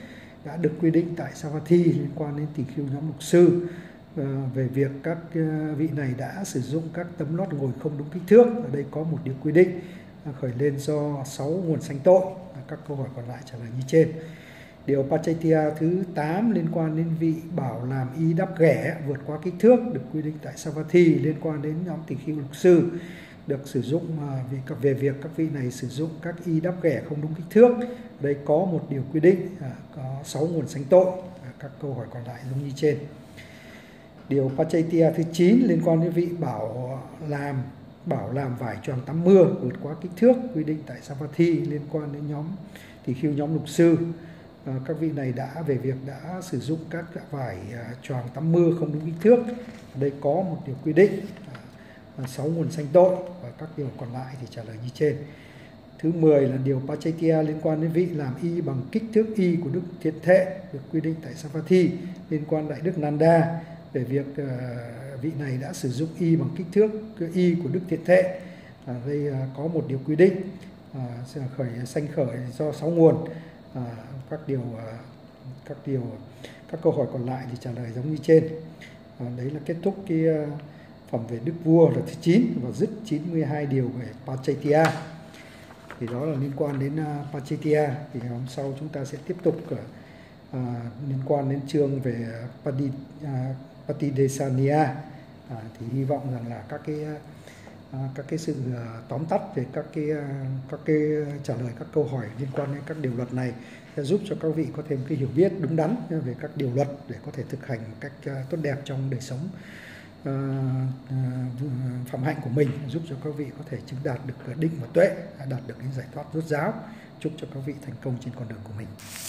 đã được quy định tại Savatthi liên quan đến tỳ khưu nhóm mục sư, về việc các vị này đã sử dụng các tấm lót ngồi không đúng kích thước. Ở đây có một điều quy định khởi lên do sáu nguồn sanh tội. Các câu hỏi còn lại trả lời như trên. Điều Pachaitia thứ tám liên quan đến vị bảo làm y đắp ghẻ vượt quá kích thước được quy định tại Savatthi liên quan đến nhóm tỳ khưu lục sư, được sử dụng vì về việc các vị này sử dụng các y đắp ghẻ không đúng kích thước. Đây có một điều quy định, có sáu nguồn sanh tội. Các câu hỏi còn lại giống như trên. Điều Pachaitia thứ chín liên quan đến vị bảo làm bảo làm vải choàng tắm mưa vượt quá kích thước quy định tại Savatthi liên quan đến nhóm tỳ khưu nhóm lục sư. À, các vị này đã về việc đã sử dụng các vải choàng tắm mưa không đúng kích thước. Ở đây có một điều quy định, à, sáu nguồn sanh tội, và các điều còn lại thì trả lời như trên. Thứ mười là điều Pachaitia liên quan đến vị làm y bằng kích thước y của Đức Thiện Thệ được quy định tại Savatthi liên quan đại Đức Nanda, về việc uh, vị này đã sử dụng y bằng kích thước y của Đức Thiện Thệ. À, đây uh, có một điều quy định, uh, khởi sanh khởi do sáu nguồn. Uh, các điều uh, các điều các câu hỏi còn lại thì trả lời giống như trên. Uh, đấy là kết thúc cái uh, phẩm về Đức Vua là thứ chín và dứt chín mươi hai điều về Pachaitia. Thì đó là liên quan đến uh, Pachaitia. Thì hôm sau chúng ta sẽ tiếp tục uh, uh, liên quan đến chương về Padi, uh, Patidesania. À, thì hy vọng rằng là các cái uh, các cái sự uh, tóm tắt về các cái uh, các cái trả lời các câu hỏi liên quan đến các điều luật này sẽ giúp cho các vị có thêm cái hiểu biết đúng đắn về các điều luật để có thể thực hành một cách uh, tốt đẹp trong đời sống uh, uh, phạm hạnh của mình, giúp cho các vị có thể chứng đạt được định và tuệ, đạt được những giải thoát rốt ráo. Chúc cho các vị thành công trên con đường của mình.